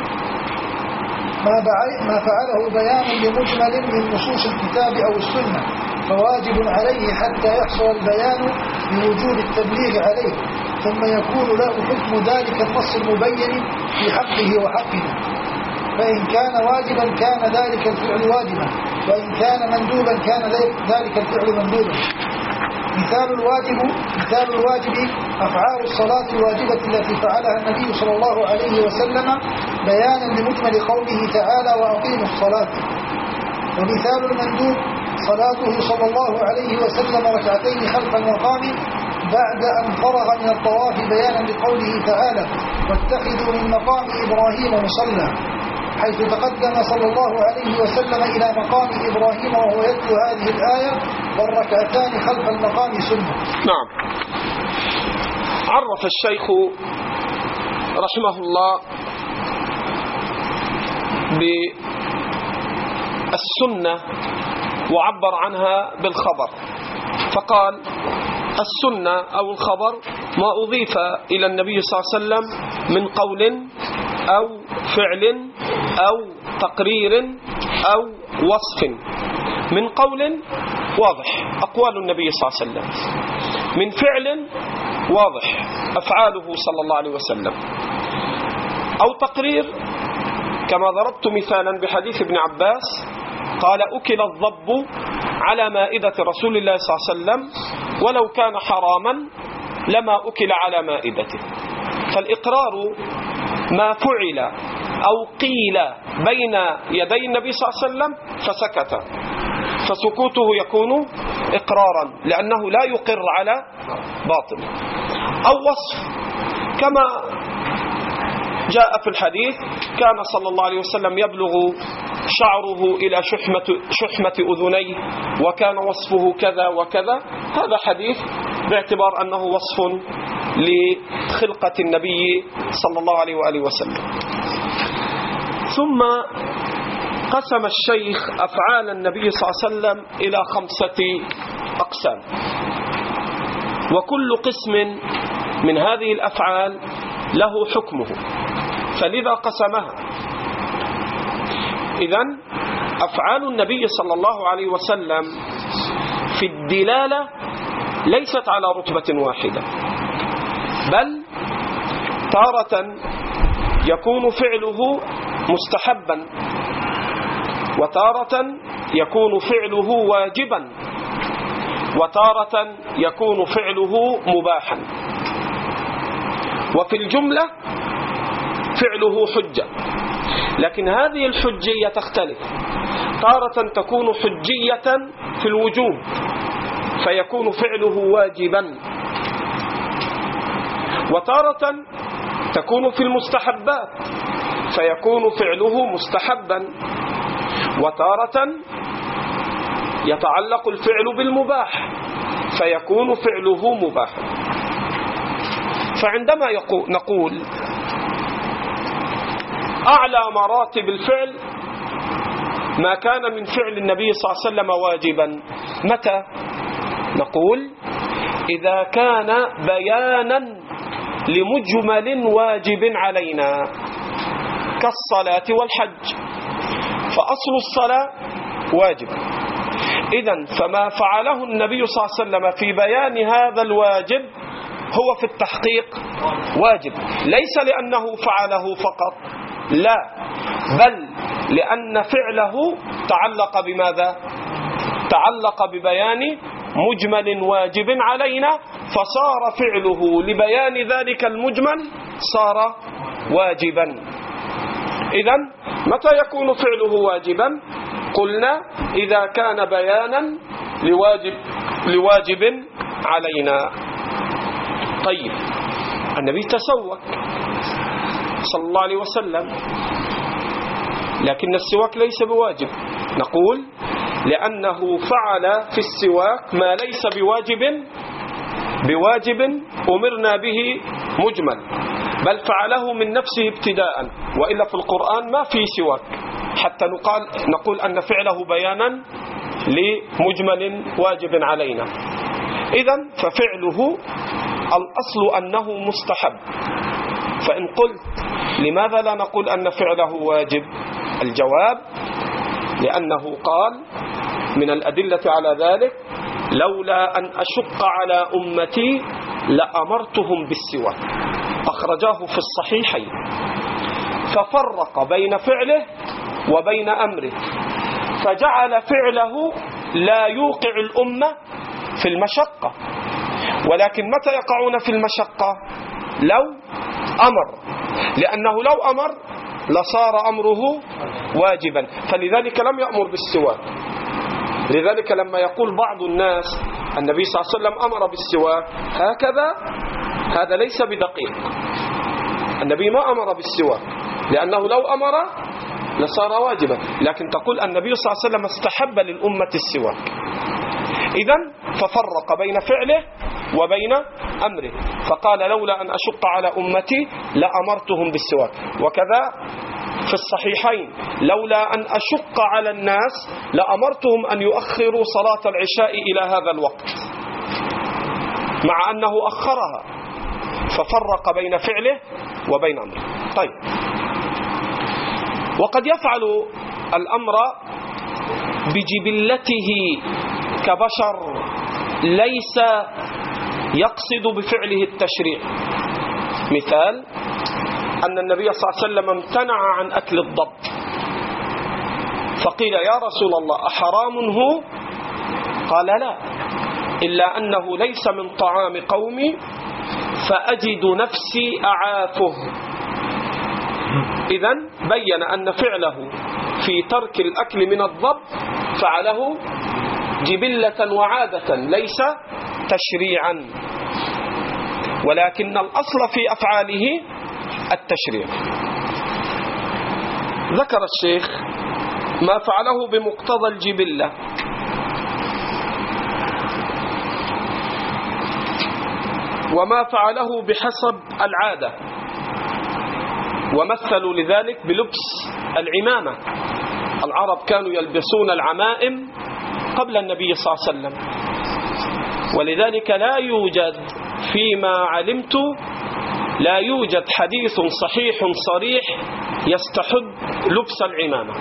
ما فعله بيانا لمجمل من نصوص الكتاب أو السنة، فواجب عليه حتى يحصل البيان بوجوب التبليغ عليه، ثم يكون له حكم ذلك النص المبين في حقه وحقنا. فإن كان واجبا كان ذلك الفعل واجبا، وإن كان مندوبا كان ذلك الفعل مندوبا. مثال الواجب مثال الواجب أفعال الصلاة الواجبة التي فعلها النبي صلى الله عليه وسلم بيانا لمجمل قوله تعالى وأقيموا الصلاة. ومثال المندوب صلاته صلى الله عليه وسلم ركعتين خلف المقام بعد أن فرغ من الطواف بيانا لقوله تعالى واتخذوا من مقام إبراهيم مصلى، حيث تقدم صلى الله عليه وسلم إلى مقام إبراهيم وهو يتلو هذه الآية والركعتان خلف المقام سنة. نعم. عرف الشيخ رحمه الله السنة وعبر عنها بالخبر، فقال السنة أو الخبر ما أضيف إلى النبي صلى الله عليه وسلم من قول أو فعل أو تقرير أو وصف. من قول واضح أقوال النبي صلى الله عليه وسلم، من فعل واضح أفعاله صلى الله عليه وسلم، أو تقرير كما ضربت مثالا بحديث ابن عباس قال أكل الضب على مائدة رسول الله صلى الله عليه وسلم ولو كان حراما لما أكل على مائدته. فالإقرار ما فعل أو قيل بين يدي النبي صلى الله عليه وسلم فسكت، فسكوته يكون إقرارا لأنه لا يقر على باطل. أو وصف كما جاء في الحديث كان صلى الله عليه وسلم يبلغ شعره إلى شحمة, شحمة أذنيه وكان وصفه كذا وكذا. هذا حديث باعتبار أنه وصف لخلقة النبي صلى الله عليه وآله وسلم. ثم قسم الشيخ أفعال النبي صلى الله عليه وسلم إلى خمسة أقسام، وكل قسم من هذه الأفعال له حكمه فلذا قسمها. إذن أفعال النبي صلى الله عليه وسلم في الدلالة ليست على رتبة واحدة، بل تارة يكون فعله مستحبا، وتارة يكون فعله واجبا، وتارة يكون فعله مباحا. وفي الجملة فعله حجة، لكن هذه الحجية تختلف، تارة تكون حجية في الوجوب فيكون فعله واجبا، وتارة تكون في المستحبات فيكون فعله مستحبا، وتارة يتعلق الفعل بالمباح فيكون فعله مباحا. فعندما نقول أعلى مراتب الفعل ما كان من فعل النبي صلى الله عليه وسلم واجبا، متى؟ نقول إذا كان بيانا لمجمل واجب علينا كالصلاة والحج، فأصل الصلاة واجب، إذن فما فعله النبي صلى الله عليه وسلم في بيان هذا الواجب هو في التحقيق واجب، ليس لأنه فعله فقط، لا، بل لأن فعله تعلق بماذا؟ تعلق ببيان مجمل واجب علينا، فصار فعله لبيان ذلك المجمل صار واجبا. إذن متى يكون فعله واجبا؟ قلنا إذا كان بيانا لواجب, لواجب علينا. طيب النبي تسوك صلى الله عليه وسلم، لكن السواك ليس بواجب، نقول لأنه فعل في السواك ما ليس بواجب بواجب أمرنا به مجمل، بل فعله من نفسه ابتداء، وإلا في القرآن ما في سواك حتى نقال نقول أن فعله بيانا لمجمل واجب علينا. إذن ففعله الأصل أنه مستحب. فإن قلت لماذا لا نقول أن فعله واجب؟ الجواب لأنه قال من الأدلة على ذلك لولا أن أشق على أمتي لأمرتهم بالسواك، أخرجاه في الصحيحين، ففرق بين فعله وبين أمره، فجعل فعله لا يوقع الأمة في المشقة، ولكن متى يقعون في المشقة؟ لو أمر، لأنه لو أمر لصار أمره واجبا، فلذلك لم يأمر بالسواك. لذلك لما يقول بعض الناس النبي صلى الله عليه وسلم أمر بالسواك هكذا، هذا ليس بدقيق. النبي ما أمر بالسواك، لأنه لو أمر لصار واجبا، لكن تقول النبي صلى الله عليه وسلم استحب للأمة السواك. إذن ففرق بين فعله وبين أمره، فقال لولا أن أشق على أمتي لأمرتهم بالسواك. وكذا في الصحيحين: لولا أن أشق على الناس لأمرتهم أن يؤخروا صلاة العشاء إلى هذا الوقت، مع أنه أخرها، ففرق بين فعله وبين أمره. طيب، وقد يفعل الأمر بجبلته كبشر، ليس يقصد بفعله التشريع. مثال: أن النبي صلى الله عليه وسلم امتنع عن أكل الضب، فقيل: يا رسول الله أحرام هو؟ قال: لا، إلا أنه ليس من طعام قومي فأجد نفسي أعافه. إذن بين أن فعله في ترك الأكل من الضب فعله جبلة وعادة، ليس تشريعا، ولكن الأصل في أفعاله التشريع. ذكر الشيخ ما فعله بمقتضى الجبلة، وما فعله بحسب العادة، ومثلوا لذلك بلبس العمامة. العرب كانوا يلبسون العمائم قبل النبي صلى الله عليه وسلم، ولذلك لا يوجد فيما علمت لا يوجد حديث صحيح صريح يستحب لبس العمامة،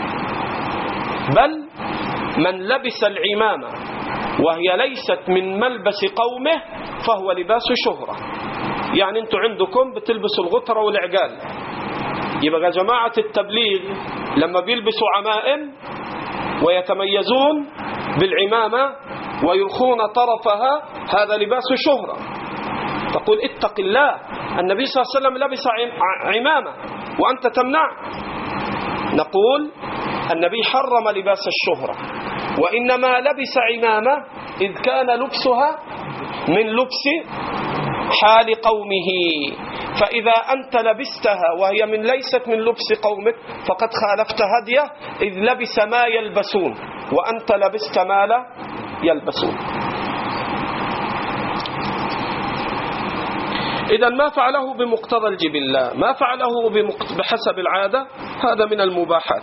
بل من لبس العمامة وهي ليست من ملبس قومه فهو لباس شهرة. يعني انتوا عندكم بتلبسوا الغترة والعقال، يبقى جماعة التبليغ لما بيلبسوا عمائم ويتميزون بالعمامة ويرخون طرفها، هذا لباس شهرة. تقول: اتق الله، النبي صلى الله عليه وسلم لبس عمامة وأنت تمنع. نقول: النبي حرم لباس الشهرة، وإنما لبس عمامة إذ كان لبسها من لبس حال قومه، فإذا أنت لبستها وهي من ليست من لبس قومك فقد خالفت هديه، إذ لبس ما يلبسون وأنت لبست ما لا يلبسون. إذن ما فعله بمقتضى الجبلة، ما فعله بحسب العادة، هذا من المباحات.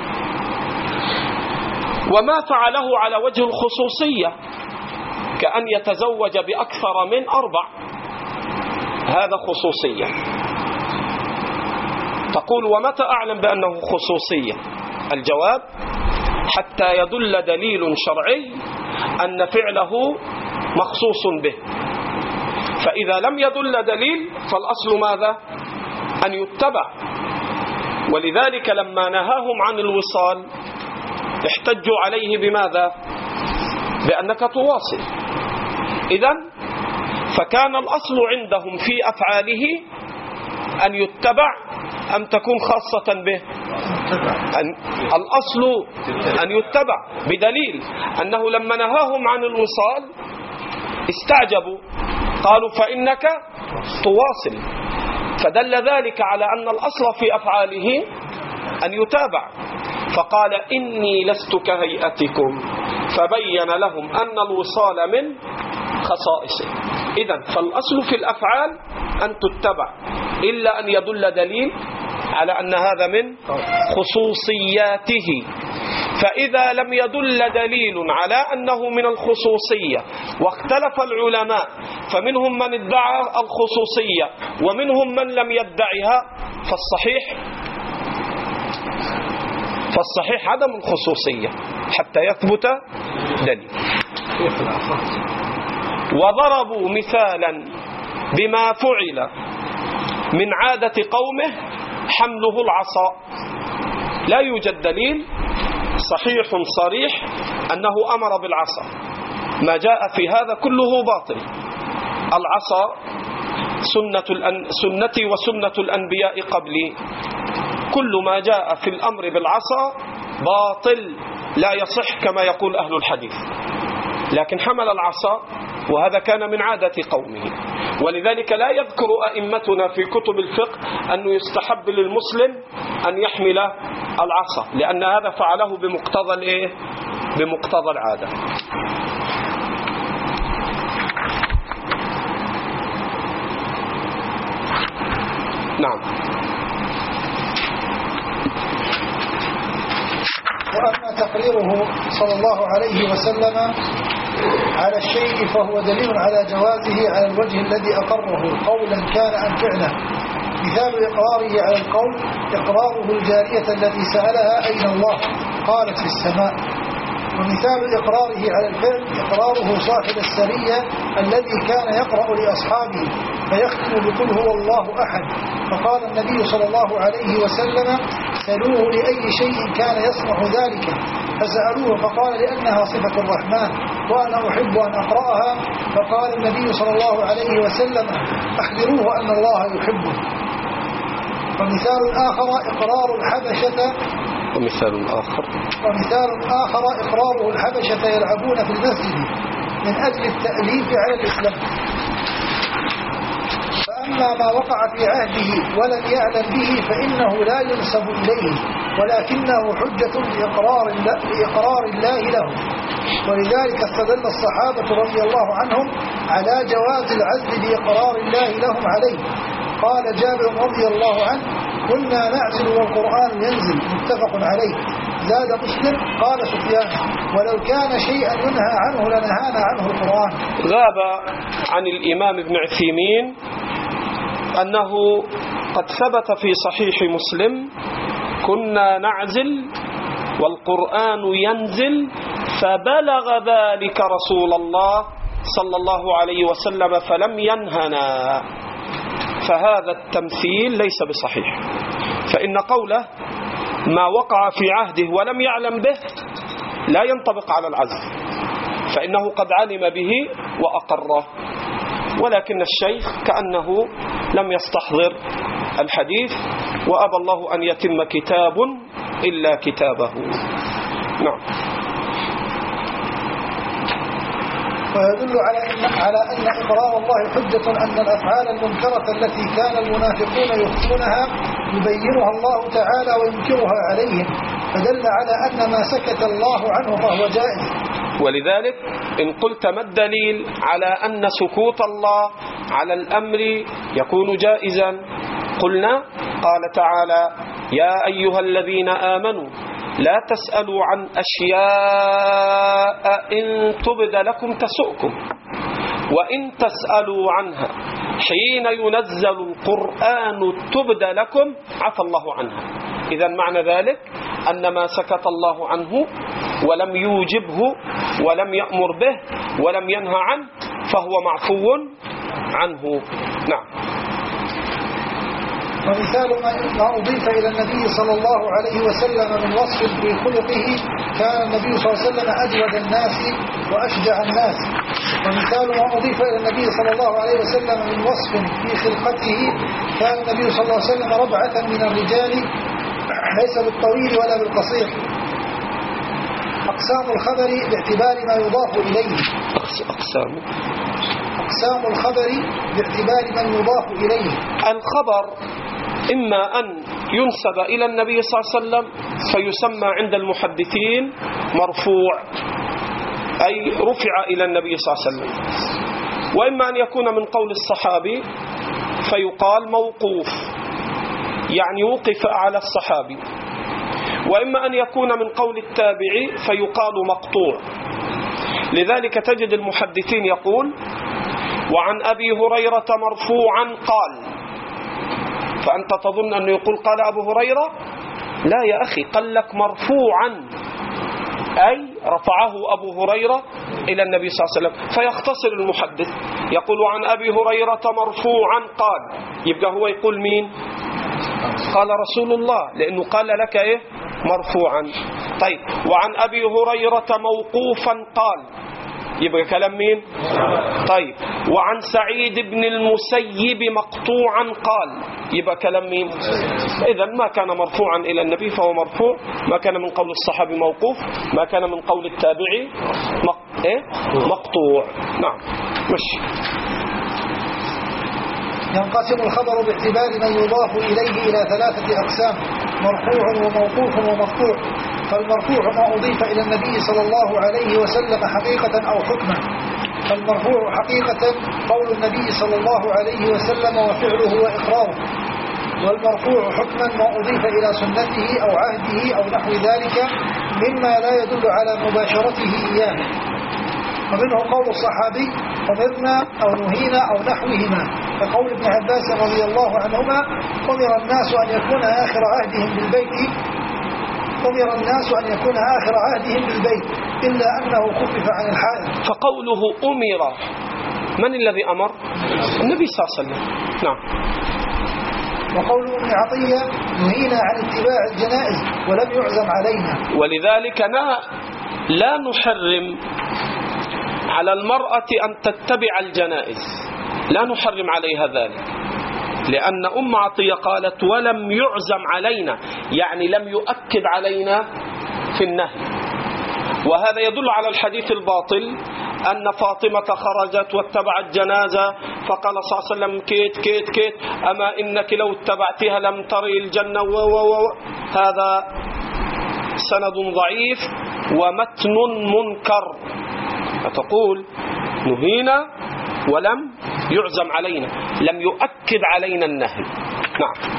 وما فعله على وجه الخصوصية كأن يتزوج بأكثر من أربع، هذا خصوصية. تقول: ومتى أعلم بأنه خصوصية؟ الجواب: حتى يدل دليل شرعي أن فعله مخصوص به. فإذا لم يدل دليل فالأصل ماذا؟ أن يتبع. ولذلك لما نهاهم عن الوصال احتجوا عليه بماذا؟ بأنك تواصل. إذن فكان الأصل عندهم في أفعاله أن يتبع أم تكون خاصة به؟ أن الأصل أن يتبع، بدليل أنه لما نهاهم عن الوصال استعجبوا، قالوا: فإنك تواصل، فدل ذلك على أن الأصل في أفعاله أن يتابع. فقال: إني لست كهيئتكم، فبين لهم أن الوصال من خصائصه. إذن فالأصل في الأفعال أن تتبع، إلا أن يدل دليل على أن هذا من خصوصياته. فإذا لم يدل دليل على أنه من الخصوصية واختلف العلماء، فمنهم من ادعى الخصوصية ومنهم من لم يدعها، فالصحيح فالصحيح عدم الخصوصية حتى يثبت دليل. وضربوا مثالا بما فعل من عادة قومه حمله العصا، لا يوجد دليل صحيح صريح أنه أمر بالعصا، ما جاء في هذا كله باطل. العصا سنة الأن... سنتي وسنة الأنبياء قبلي، كل ما جاء في الأمر بالعصا باطل لا يصح كما يقول أهل الحديث. لكن حمل العصا وهذا كان من عادة قومه، ولذلك لا يذكر أئمتنا في كتب الفقه أنه يستحب للمسلم أن يحمل العصا، لأن هذا فعله بمقتضى الإيه؟ بمقتضى العادة. نعم. وأما تقريره صلى الله عليه وسلم على الشيء فهو دليل على جوازه على الوجه الذي أقره قولا كان أم فعلا. مثال إقراره على القول إقراره الجارية التي سألها أين الله قالت في السماء. ومثال إقراره على الفعل إقراره صاحب السرية الذي كان يقرأ لأصحابه فيختم بقل هو الله أحد، فقال النبي صلى الله عليه وسلم سألوه لأي شيء كان يصنع ذلك، فسألوه فقال لأنها صفة الرحمن وأنا أحب أن أقرأها، فقال النبي صلى الله عليه وسلم أخبروه أن الله يحبه. ومثال آخر إقرار الحبشة ومثال آخر ومثال آخر إقراره الحبشة يلعبون في المسجد من أجل التأليف على الإسلام. فأما ما وقع في عهده ولم يعلم به فإنه لا ينسب إليه، ولكنه حجة لإقرار لإقرار الله له. ولذلك استدل الصحابة رضي الله عنهم على جواز العزل بإقرار الله لهم عليه. قال جابر رضي الله عنه كنا نعزل والقرآن ينزل متفق عليه. زاد مسلم قال سفيان ولو كان شيئا ينهى عنه لنهانا عنه القرآن. غاب عن الإمام ابن عثيمين أنه قد ثبت في صحيح مسلم كنا نعزل والقرآن ينزل فبلغ ذلك رسول الله صلى الله عليه وسلم فلم ينهنا. فهذا التمثيل ليس بصحيح، فإن قوله ما وقع في عهده ولم يعلم به لا ينطبق على العزل، فإنه قد علم به وأقره، ولكن الشيخ كأنه لم يستحضر الحديث وأبى الله أن يتم كتاب إلا كتابه. نعم. ويدل على أن, على أن إقرار الله حجة أن الأفعال المنكرة التي كان المنافقون يخفونها يبينها الله تعالى وينكرها عليهم، فدل على أن ما سكت الله عنه فهو جائز. ولذلك إن قلت ما الدليل على أن سكوت الله على الأمر يكون جائزا؟ قلنا قال تعالى يا أيها الذين آمنوا لا تسألوا عن أشياء إن تبد لكم تسؤكم وإن تسألوا عنها حين ينزل القرآن تبد لكم عفى الله عنها. إذا معنى ذلك أن ما سكت الله عنه ولم يوجبه ولم يأمر به ولم ينهى عنه فهو معفو عنه. نعم. ومثال ما أضيف إلى النبي صلى الله عليه وسلم من وصف في خلقه كان النبي صلى الله عليه وسلم أجود الناس وأشجع الناس. ومثال ما أضيف إلى النبي صلى الله عليه وسلم من وصف في خلقته كان النبي صلى الله عليه وسلم ربعة من الرجال ليس بالطويل ولا بالقصير. أقسام الخبر باعتبار ما يضاف إليه أقسام أقسام الخبر باعتبار من يضاف إليه. الخبر إما أن ينسب إلى النبي صلى الله عليه وسلم فيسمى عند المحدثين مرفوع أي رفع إلى النبي صلى الله عليه وسلم، وإما أن يكون من قول الصحابي فيقال موقوف يعني وقف على الصحابي، وإما أن يكون من قول التابعي فيقال مقطوع. لذلك تجد المحدثين يقول وعن أبي هريرة مرفوعا قال، فأنت تظن أنه يقول قال أبو هريرة؟ لا يا أخي، قال لك مرفوعا أي رفعه أبو هريرة إلى النبي صلى الله عليه وسلم، فيختصر المحدث يقول عن أبي هريرة مرفوعا قال، يبقى هو يقول مين؟ قال رسول الله، لأنه قال لك إيه؟ مرفوعا. طيب وعن أبي هريرة موقوفا قال، يبقى كلام مين؟ طيب وعن سعيد بن المسيب مقطوعا قال، يبقى كلام مين؟ إذا ما كان مرفوعا إلى النبي فهو مرفوع، ما كان من قول الصحابي موقوف، ما كان من قول التابعي مق... إيه؟ مقطوع. نعم مشي. ينقسم الخبر باعتبار من يضاف إليه إلى ثلاثة أقسام: مرفوع وموقوف ومقطوع. فالمرفوع ما أضيف إلى النبي صلى الله عليه وسلم حقيقة أو حكما. فالمرفوع حقيقة قول النبي صلى الله عليه وسلم وفعله وإقراره، والمرفوع حكما ما أضيف إلى سنته أو عهده أو نحو ذلك مما لا يدل على مباشرته إياه. ومنه قول الصحابي أمرنا أو نهينا أو نحوهما، كقول ابن عباس رضي الله عنهما أمر الناس أن يكون آخر عهدهم بالبيت أمر الناس أن يكون آخر عهدهم بالبيت إلا أنه خفف عن الحائض. فقوله أمر، من الذي أمر؟ النبي صلى الله عليه وسلم. نعم. وقول ابن عطية نهينا عن اتباع الجنائز ولم يعزم علينا. ولذلك لا نحرم على المرأة أن تتبع الجنائز، لا نحرم عليها ذلك، لأن أم عطية قالت ولم يعزم علينا، يعني لم يؤكد علينا في النهي. وهذا يدل على الحديث الباطل أن فاطمة خرجت واتبعت جنازة فقال صلى الله عليه وسلم كيت كيت كيت أما إنك لو اتبعتها لم تري الجنة و و و هذا سند ضعيف ومتن منكر. فتقول نهينا ولم يعزم علينا، لم يؤكد علينا النهي. نعم.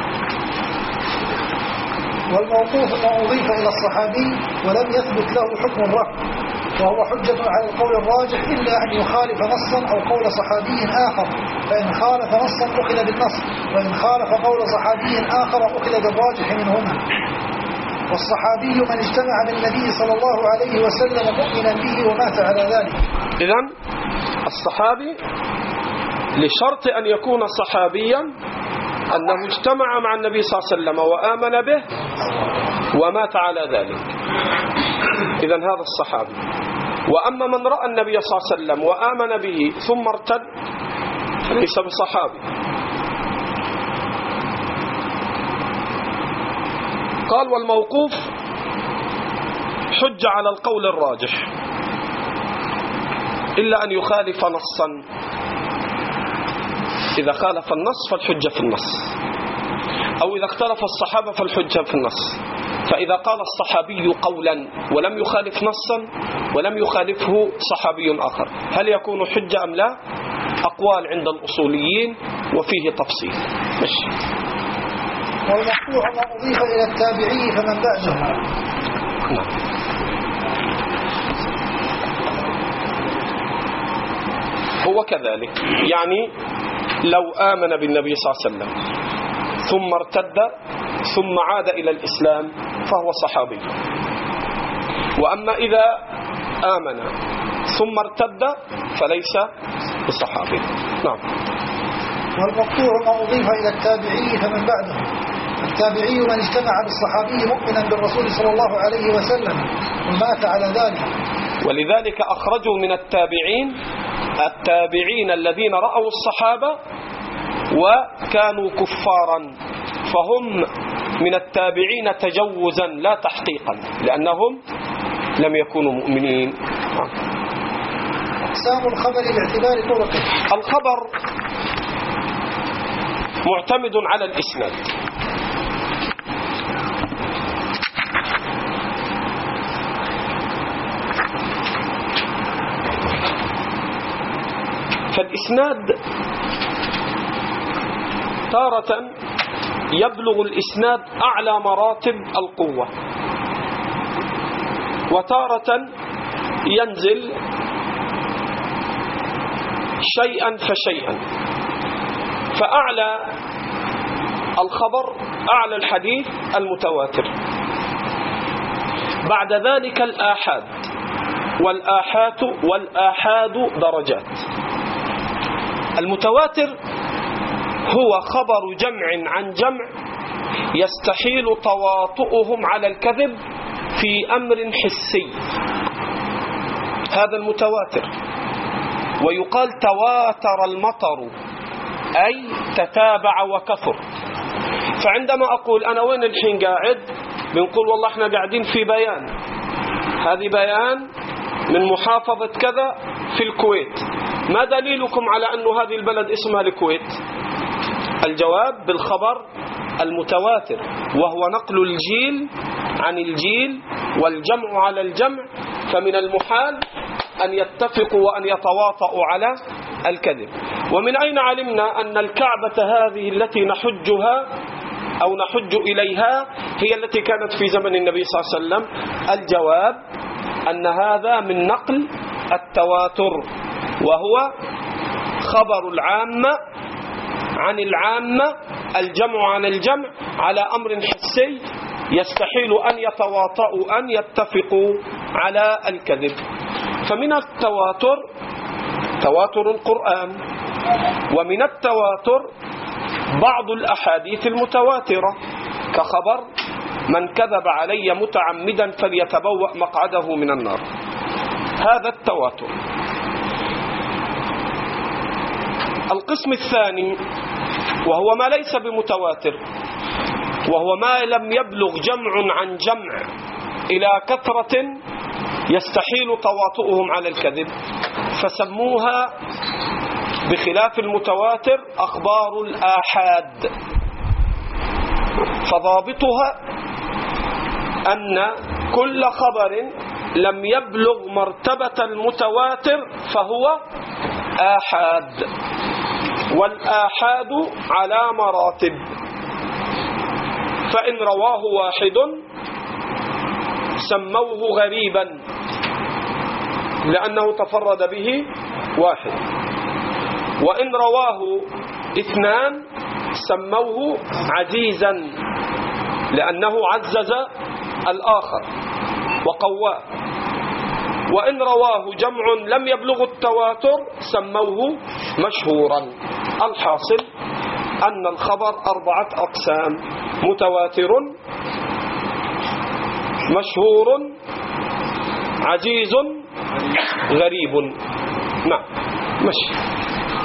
والموقوف ما أضيف إلى الصحابي ولم يثبت له حكم الرفع، وهو حجة على القول الراجح إلا أن يخالف نصا أو قول صحابي آخر، فإن خالف نصا أخذ بالنص، وإن خالف قول صحابي آخر أخذ بالراجح منهما. والصحابي من اجتمع بالنبي صلى الله عليه وسلم مؤمنا به ومات على ذلك. إذن الصحابي لشرط أن يكون صحابيا أنه اجتمع مع النبي صلى الله عليه وسلم وآمن به ومات على ذلك. إذن هذا الصحابي. وأما من رأى النبي صلى الله عليه وسلم وآمن به ثم ارتد فليس بصحابي. قال والموقوف حج على القول الراجح إلا أن يخالف نصا. إذا خالف النص فالحجة في النص، أو إذا اختلف الصحابة فالحجة في النص. فإذا قال الصحابي قولا ولم يخالف نصا ولم يخالفه صحابي آخر هل يكون حجة أم لا؟ أقوال عند الأصوليين وفيه تفصيل. ماشي. والمشروع ما أضيف إلى التابعي فمن بعده. نعم. هو كذلك، يعني لو آمن بالنبي صلى الله عليه وسلم ثم ارتد ثم عاد إلى الإسلام فهو صحابي. وأما إذا آمن ثم ارتد فليس بصحابي. نعم. والمقطوع ما أضيف إلى التابعي فمن بعده. التابعي من اجتمع بالصحابي مؤمنا بالرسول صلى الله عليه وسلم ومات على ذلك. ولذلك أخرجوا من التابعين التابعين الذين رأوا الصحابة وكانوا كفارا، فهم من التابعين تجوزا لا تحقيقا لأنهم لم يكونوا مؤمنين. أقسام الخبر باعتبار طرقه. الخبر معتمد على الإسناد. فالإسناد تارة يبلغ الإسناد أعلى مراتب القوة، وتارة ينزل شيئا فشيئا. فأعلى الخبر أعلى الحديث المتواتر، بعد ذلك الآحاد، والآحاد والآحاد درجات. المتواتر هو خبر جمع عن جمع يستحيل تواطؤهم على الكذب في أمر حسي، هذا المتواتر. ويقال تواتر المطر أي تتابع وكثر. فعندما أقول أنا وين الحين قاعد، بنقول والله احنا قاعدين في بيان، هذه بيان من محافظة كذا في الكويت، ما دليلكم على أن هذه البلد اسمها الكويت؟ الجواب بالخبر المتواتر، وهو نقل الجيل عن الجيل والجمع على الجمع، فمن المحال أن يتفقوا وأن يتواطؤوا على الكذب. ومن أين علمنا أن الكعبة هذه التي نحجها أو نحج إليها هي التي كانت في زمن النبي صلى الله عليه وسلم؟ الجواب أن هذا من نقل التواتر، وهو خبر العامة عن العامة، الجمع عن الجمع على أمر حسي يستحيل أن يتواطؤوا أن يتفقوا على الكذب. فمن التواتر تواتر القرآن، ومن التواتر بعض الأحاديث المتواترة كخبر من كذب علي متعمدا فليتبوأ مقعده من النار، هذا التواتر. القسم الثاني وهو ما ليس بمتواتر، وهو ما لم يبلغ جمع عن جمع إلى كثرة يستحيل تواطؤهم على الكذب، فسموها بخلاف المتواتر أخبار الآحاد. فضابطها أن كل خبر لم يبلغ مرتبة المتواتر فهو آحاد، والآحاد على مراتب، فإن رواه واحد سموه غريبا لأنه تفرد به واحد، وإن رواه اثنان سموه عزيزا لأنه عزز الآخر وقواه، وإن رواه جمع لم يبلغ التواتر سموه مشهورا. الحاصل أن الخبر أربعة أقسام: متواتر، مشهور، عزيز، غريب. نعم مشي.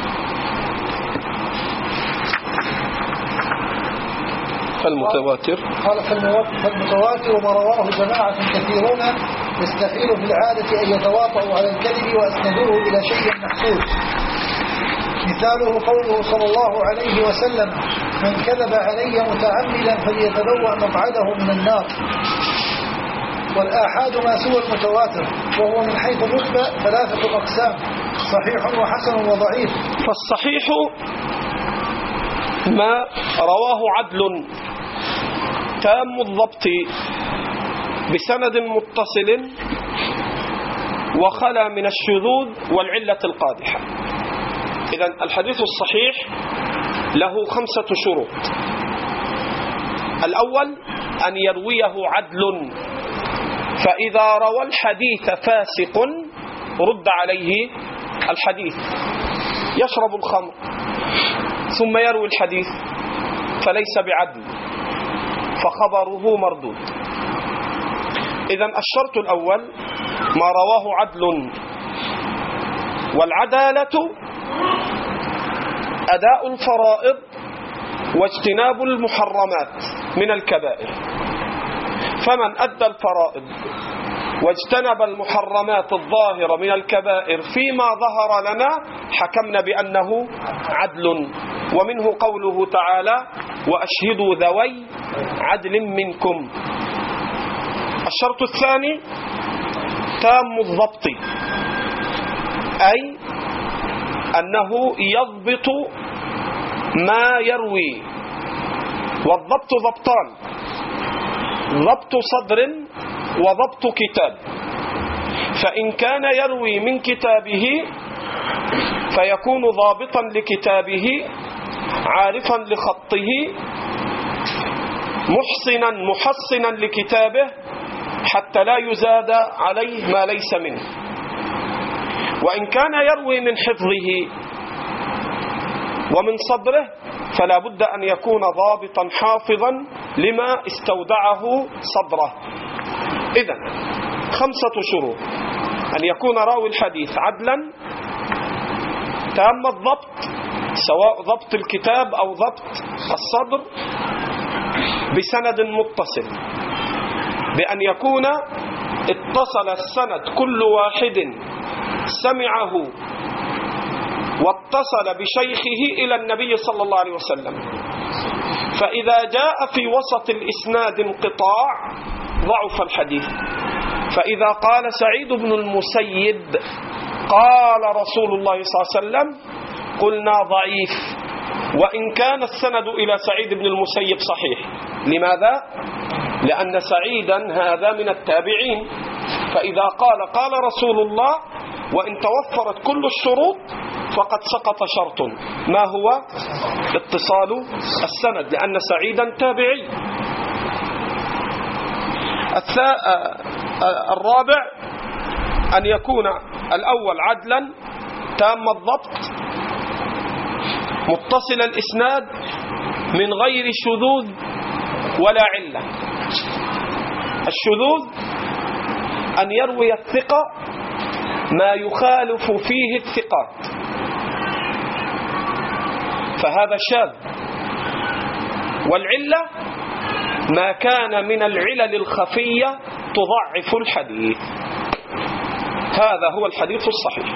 فالمتواتر قال فالمتواتر ما رواه جماعة كثيرون يستحيل في العادة أن يتواطؤوا على الكذب وأسندوه إلى شيء محسوس. مثاله قوله صلى الله عليه وسلم: من كذب علي متعمدا فليتبوأ مقعده من النار. والآحاد ما سوى المتواتر، وهو من حيث الرتبة ثلاثة أقسام: صحيح وحسن وضعيف. فالصحيح ما رواه عدل تام الضبط بسند متصل وخلا من الشذوذ والعلة القادحة. إذن الحديث الصحيح له خمسة شروط: الأول أن يرويه عدل، فإذا روى الحديث فاسق رد عليه الحديث. يشرب الخمر ثم يروي الحديث فليس بعدل، فخبره مردود. إذن الشرط الأول ما رواه عدل، والعدالة أداء الفرائض واجتناب المحرمات من الكبائر، فمن أدى الفرائض واجتنب المحرمات الظاهرة من الكبائر فيما ظهر لنا حكمنا بأنه عدل. ومنه قوله تعالى: وأشهدوا ذوي عدل منكم. الشرط الثاني تام الضبط، أي أنه يضبط ما يروي. والضبط ضبطان: ضبط صدر وضبط كتاب. فإن كان يروي من كتابه فيكون ضابطا لكتابه عارفا لخطه محسنا محسنا لكتابه حتى لا يزاد عليه ما ليس منه. وإن كان يروي من حفظه ومن صدره فلا بد أن يكون ضابطا حافظا لما استودعه صدره. إذن خمسة شروط: أن يكون راوي الحديث عدلا تام الضبط، سواء ضبط الكتاب أو ضبط الصدر، بسند متصل، بأن يكون اتصل السند كل واحد سمعه واتصل بشيخه إلى النبي صلى الله عليه وسلم. فإذا جاء في وسط الإسناد انقطاع ضعف الحديث. فإذا قال سعيد بن المسيب قال رسول الله صلى الله عليه وسلم قلنا ضعيف، وإن كان السند إلى سعيد بن المسيب صحيح. لماذا؟ لأن سعيدا هذا من التابعين، فإذا قال قال رسول الله وإن توفرت كل الشروط فقد سقط شرط، ما هو؟ اتصال السند، لأن سعيدا تابعي. الرابع أن يكون الأول عدلا تام الضبط متصل الإسناد من غير شذوذ ولا علة. الشذوذ أن يروي الثقة ما يخالف فيه الثقات، فهذا شاذ. والعلة ما كان من العلل الخفية تضعف الحديث، هذا هو الحديث الصحيح.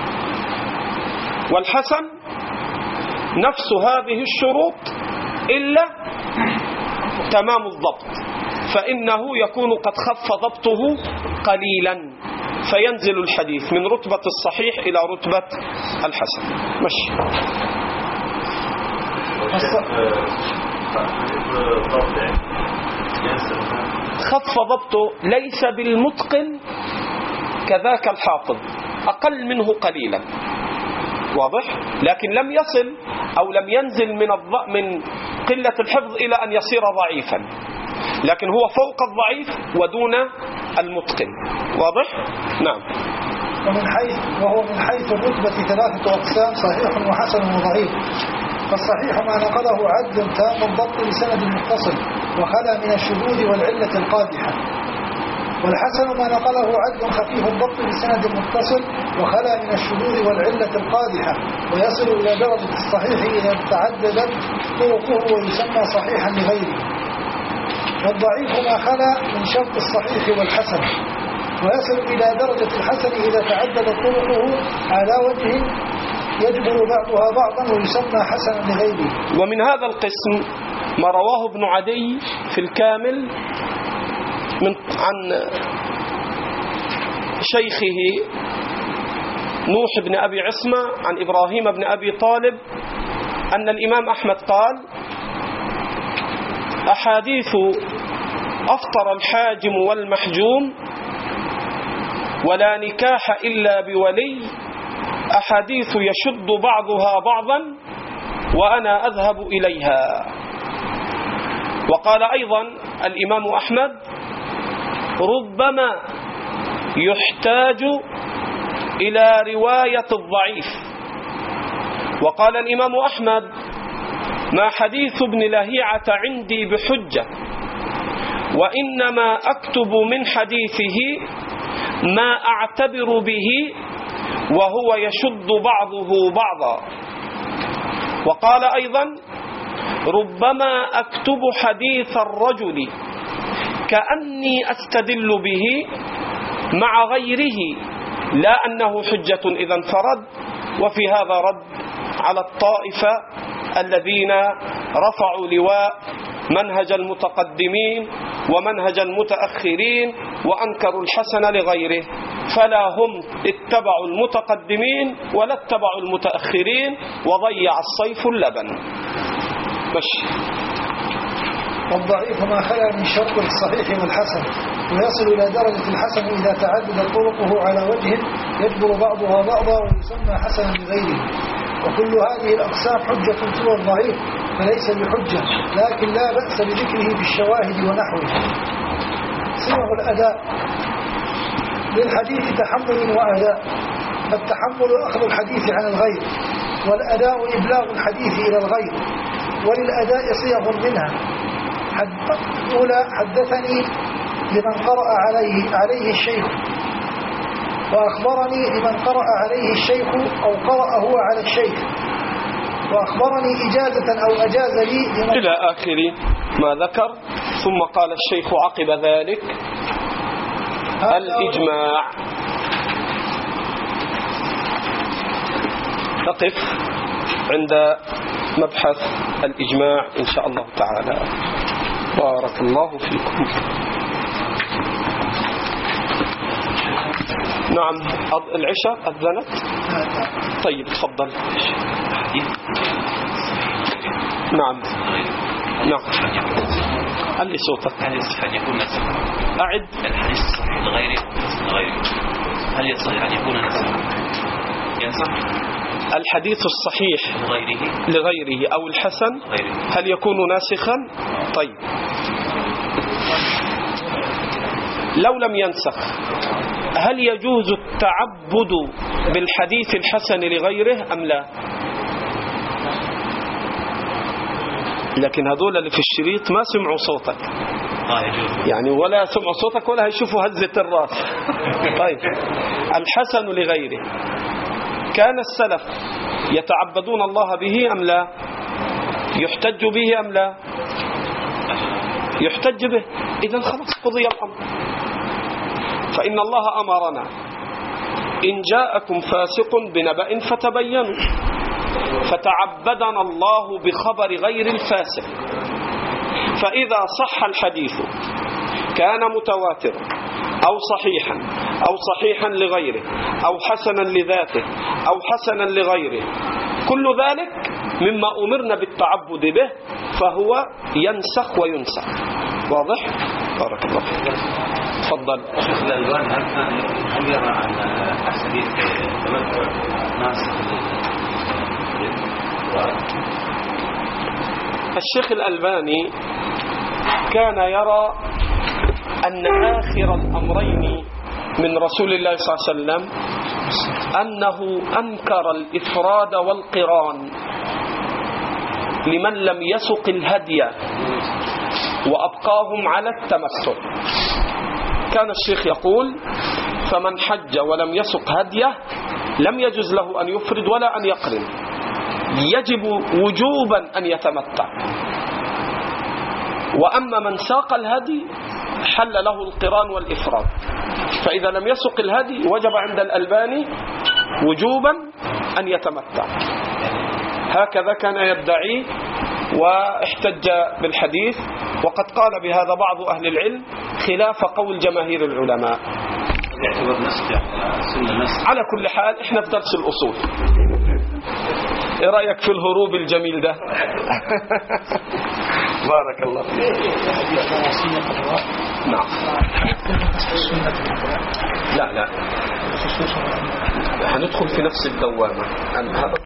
والحسن نفس هذه الشروط إلا تمام الضبط، فإنه يكون قد خف ضبطه قليلا، فينزل الحديث من رتبة الصحيح إلى رتبة الحسن. ماشي. خف ضبطه ليس بالمتقن كذاك الحافظ، أقل منه قليلا، واضح؟ لكن لم يصل أو لم ينزل من الض... من قلة الحفظ إلى أن يصير ضعيفا، لكن هو فوق الضعيف ودون المتقن، واضح؟ نعم. ومن حيث وهو من حيث الرتبة ثلاثة أقسام: صحيح وحسن وضعيف. فالصحيح ما نقله عدل تام الضبط بسند متصل وخلا من الشذوذ والعلة القادحة، والحسن ما نقله عدل خفيف الضبط بسند متصل وخلا من الشذوذ والعلة القادحة ويصل إلى درجة الصحيح إذا تعددت طرقه ويسمى صحيحا لغيره. والضعيف ما خلا من شرط الصحيح والحسن ويصل إلى درجة الحسن إذا تعددت طرقه على وجه يجبر بعضها بعضا ويسمى حسنا لغيره. ومن هذا القسم ما رواه ابن عدي في الكامل من عن شيخه نوح بن أبي عصمة عن إبراهيم بن أبي طالب أن الإمام أحمد قال: أحاديث أفطر الحاجم والمحجوم ولا نكاح إلا بولي أحاديث يشد بعضها بعضا وأنا أذهب إليها. وقال أيضا الإمام أحمد: ربما يحتاج إلى رواية الضعيف. وقال الإمام أحمد: ما حديث ابن لهيعة عندي بحجة، وإنما أكتب من حديثه ما أعتبر به وهو يشد بعضه بعضا. وقال أيضا: ربما أكتب حديث الرجل كأني أستدل به مع غيره لا أنه حجة إذا انفرد. وفي هذا رد على الطائفة الذين رفعوا لواء منهج المتقدمين ومنهج المتأخرين وأنكروا الحسن لغيره، فلا هم اتبعوا المتقدمين ولا اتبعوا المتأخرين وضيع الصيف اللبن. ماشي. والضعيف ما خلا من شرط الصحيح والحسن ويصل إلى درجة الحسن إذا تعدد طرقه على وجه يجبر بعضها بعضا ويسمى حسنا لغيره. وكل هذه الأقسام حجة سوى الضعيف فليس بحجة، لكن لا بأس بذكره في الشواهد ونحوه. صيغ الأداء للحديث تحمل وأداء. فالتحمل أخذ الحديث عن الغير، والأداء إبلاغ الحديث إلى الغير. وللأداء صيغ منها: أولى حدثني لمن قرأ عليه عليه الشيخ، وأخبرني لمن قرأ عليه الشيخ أو قرأ هو على الشيخ، وأخبرني إجازة أو أجاز لي لمن إلى آخر ما ذكر. ثم قال الشيخ عقب ذلك: الإجماع. نقف عند مبحث الإجماع إن شاء الله تعالى. بارك الله فيكم. نعم، العشاء أذنت. طيب تفضل. نعم نعم قال لي صوتك. هل يصح أن يكون نسخا؟ أعد. الحديث الصحيح لغيره والحسن لغيره، هل يصح أن يكون نسخا؟ ينصح الحديث الصحيح لغيره لغيره أو الحسن غيره. هل يكون ناسخا؟ طيب لو لم ينسخ هل يجوز التعبد بالحديث الحسن لغيره أم لا؟ لكن هذول اللي في الشريط ما سمعوا صوتك يعني، ولا سمعوا صوتك ولا هيشوفوا هزة الراس. طيب الحسن لغيره كان السلف يتعبدون الله به أم لا؟ يحتج به أم لا؟ يحتج به. إذن خلاص قضي الأمر. فإن الله أمرنا إن جاءكم فاسق بنبأ فتبينوا، فتعبدنا الله بخبر غير الفاسق. فإذا صح الحديث كان متواترا أو صحيحا أو صحيحا لغيره أو حسنا لذاته أو حسنا لغيره، كل ذلك مما أمرنا بالتعبد به، فهو ينسخ وينسخ. واضح؟ بارك الله فيك. تفضل. الألباني هل يرى أن أحاديث تمتع ناسخ؟ الشيخ الألباني كان يرى أن آخر الأمرين من رسول الله صلى الله عليه وسلم أنه أنكر الإفراد والقران لمن لم يسق الهدي وأبقاهم على التمتع. كان الشيخ يقول فمن حج ولم يسق هديه لم يجوز له أن يفرد ولا أن يقرن، يجب وجوبا أن يتمتع. وأما من ساق الهدي حل له القران والإفراد. فإذا لم يسق الهدي وجب عند الألباني وجوبا أن يتمتع. هكذا كان يدعي واحتج بالحديث، وقد قال بهذا بعض أهل العلم خلاف قول جماهير العلماء. على كل حال احنا في درس الأصول. ايه رأيك في الهروب الجميل ده؟ بارك الله فيك. نعم. لا لا هندخل في نفس الدوامة.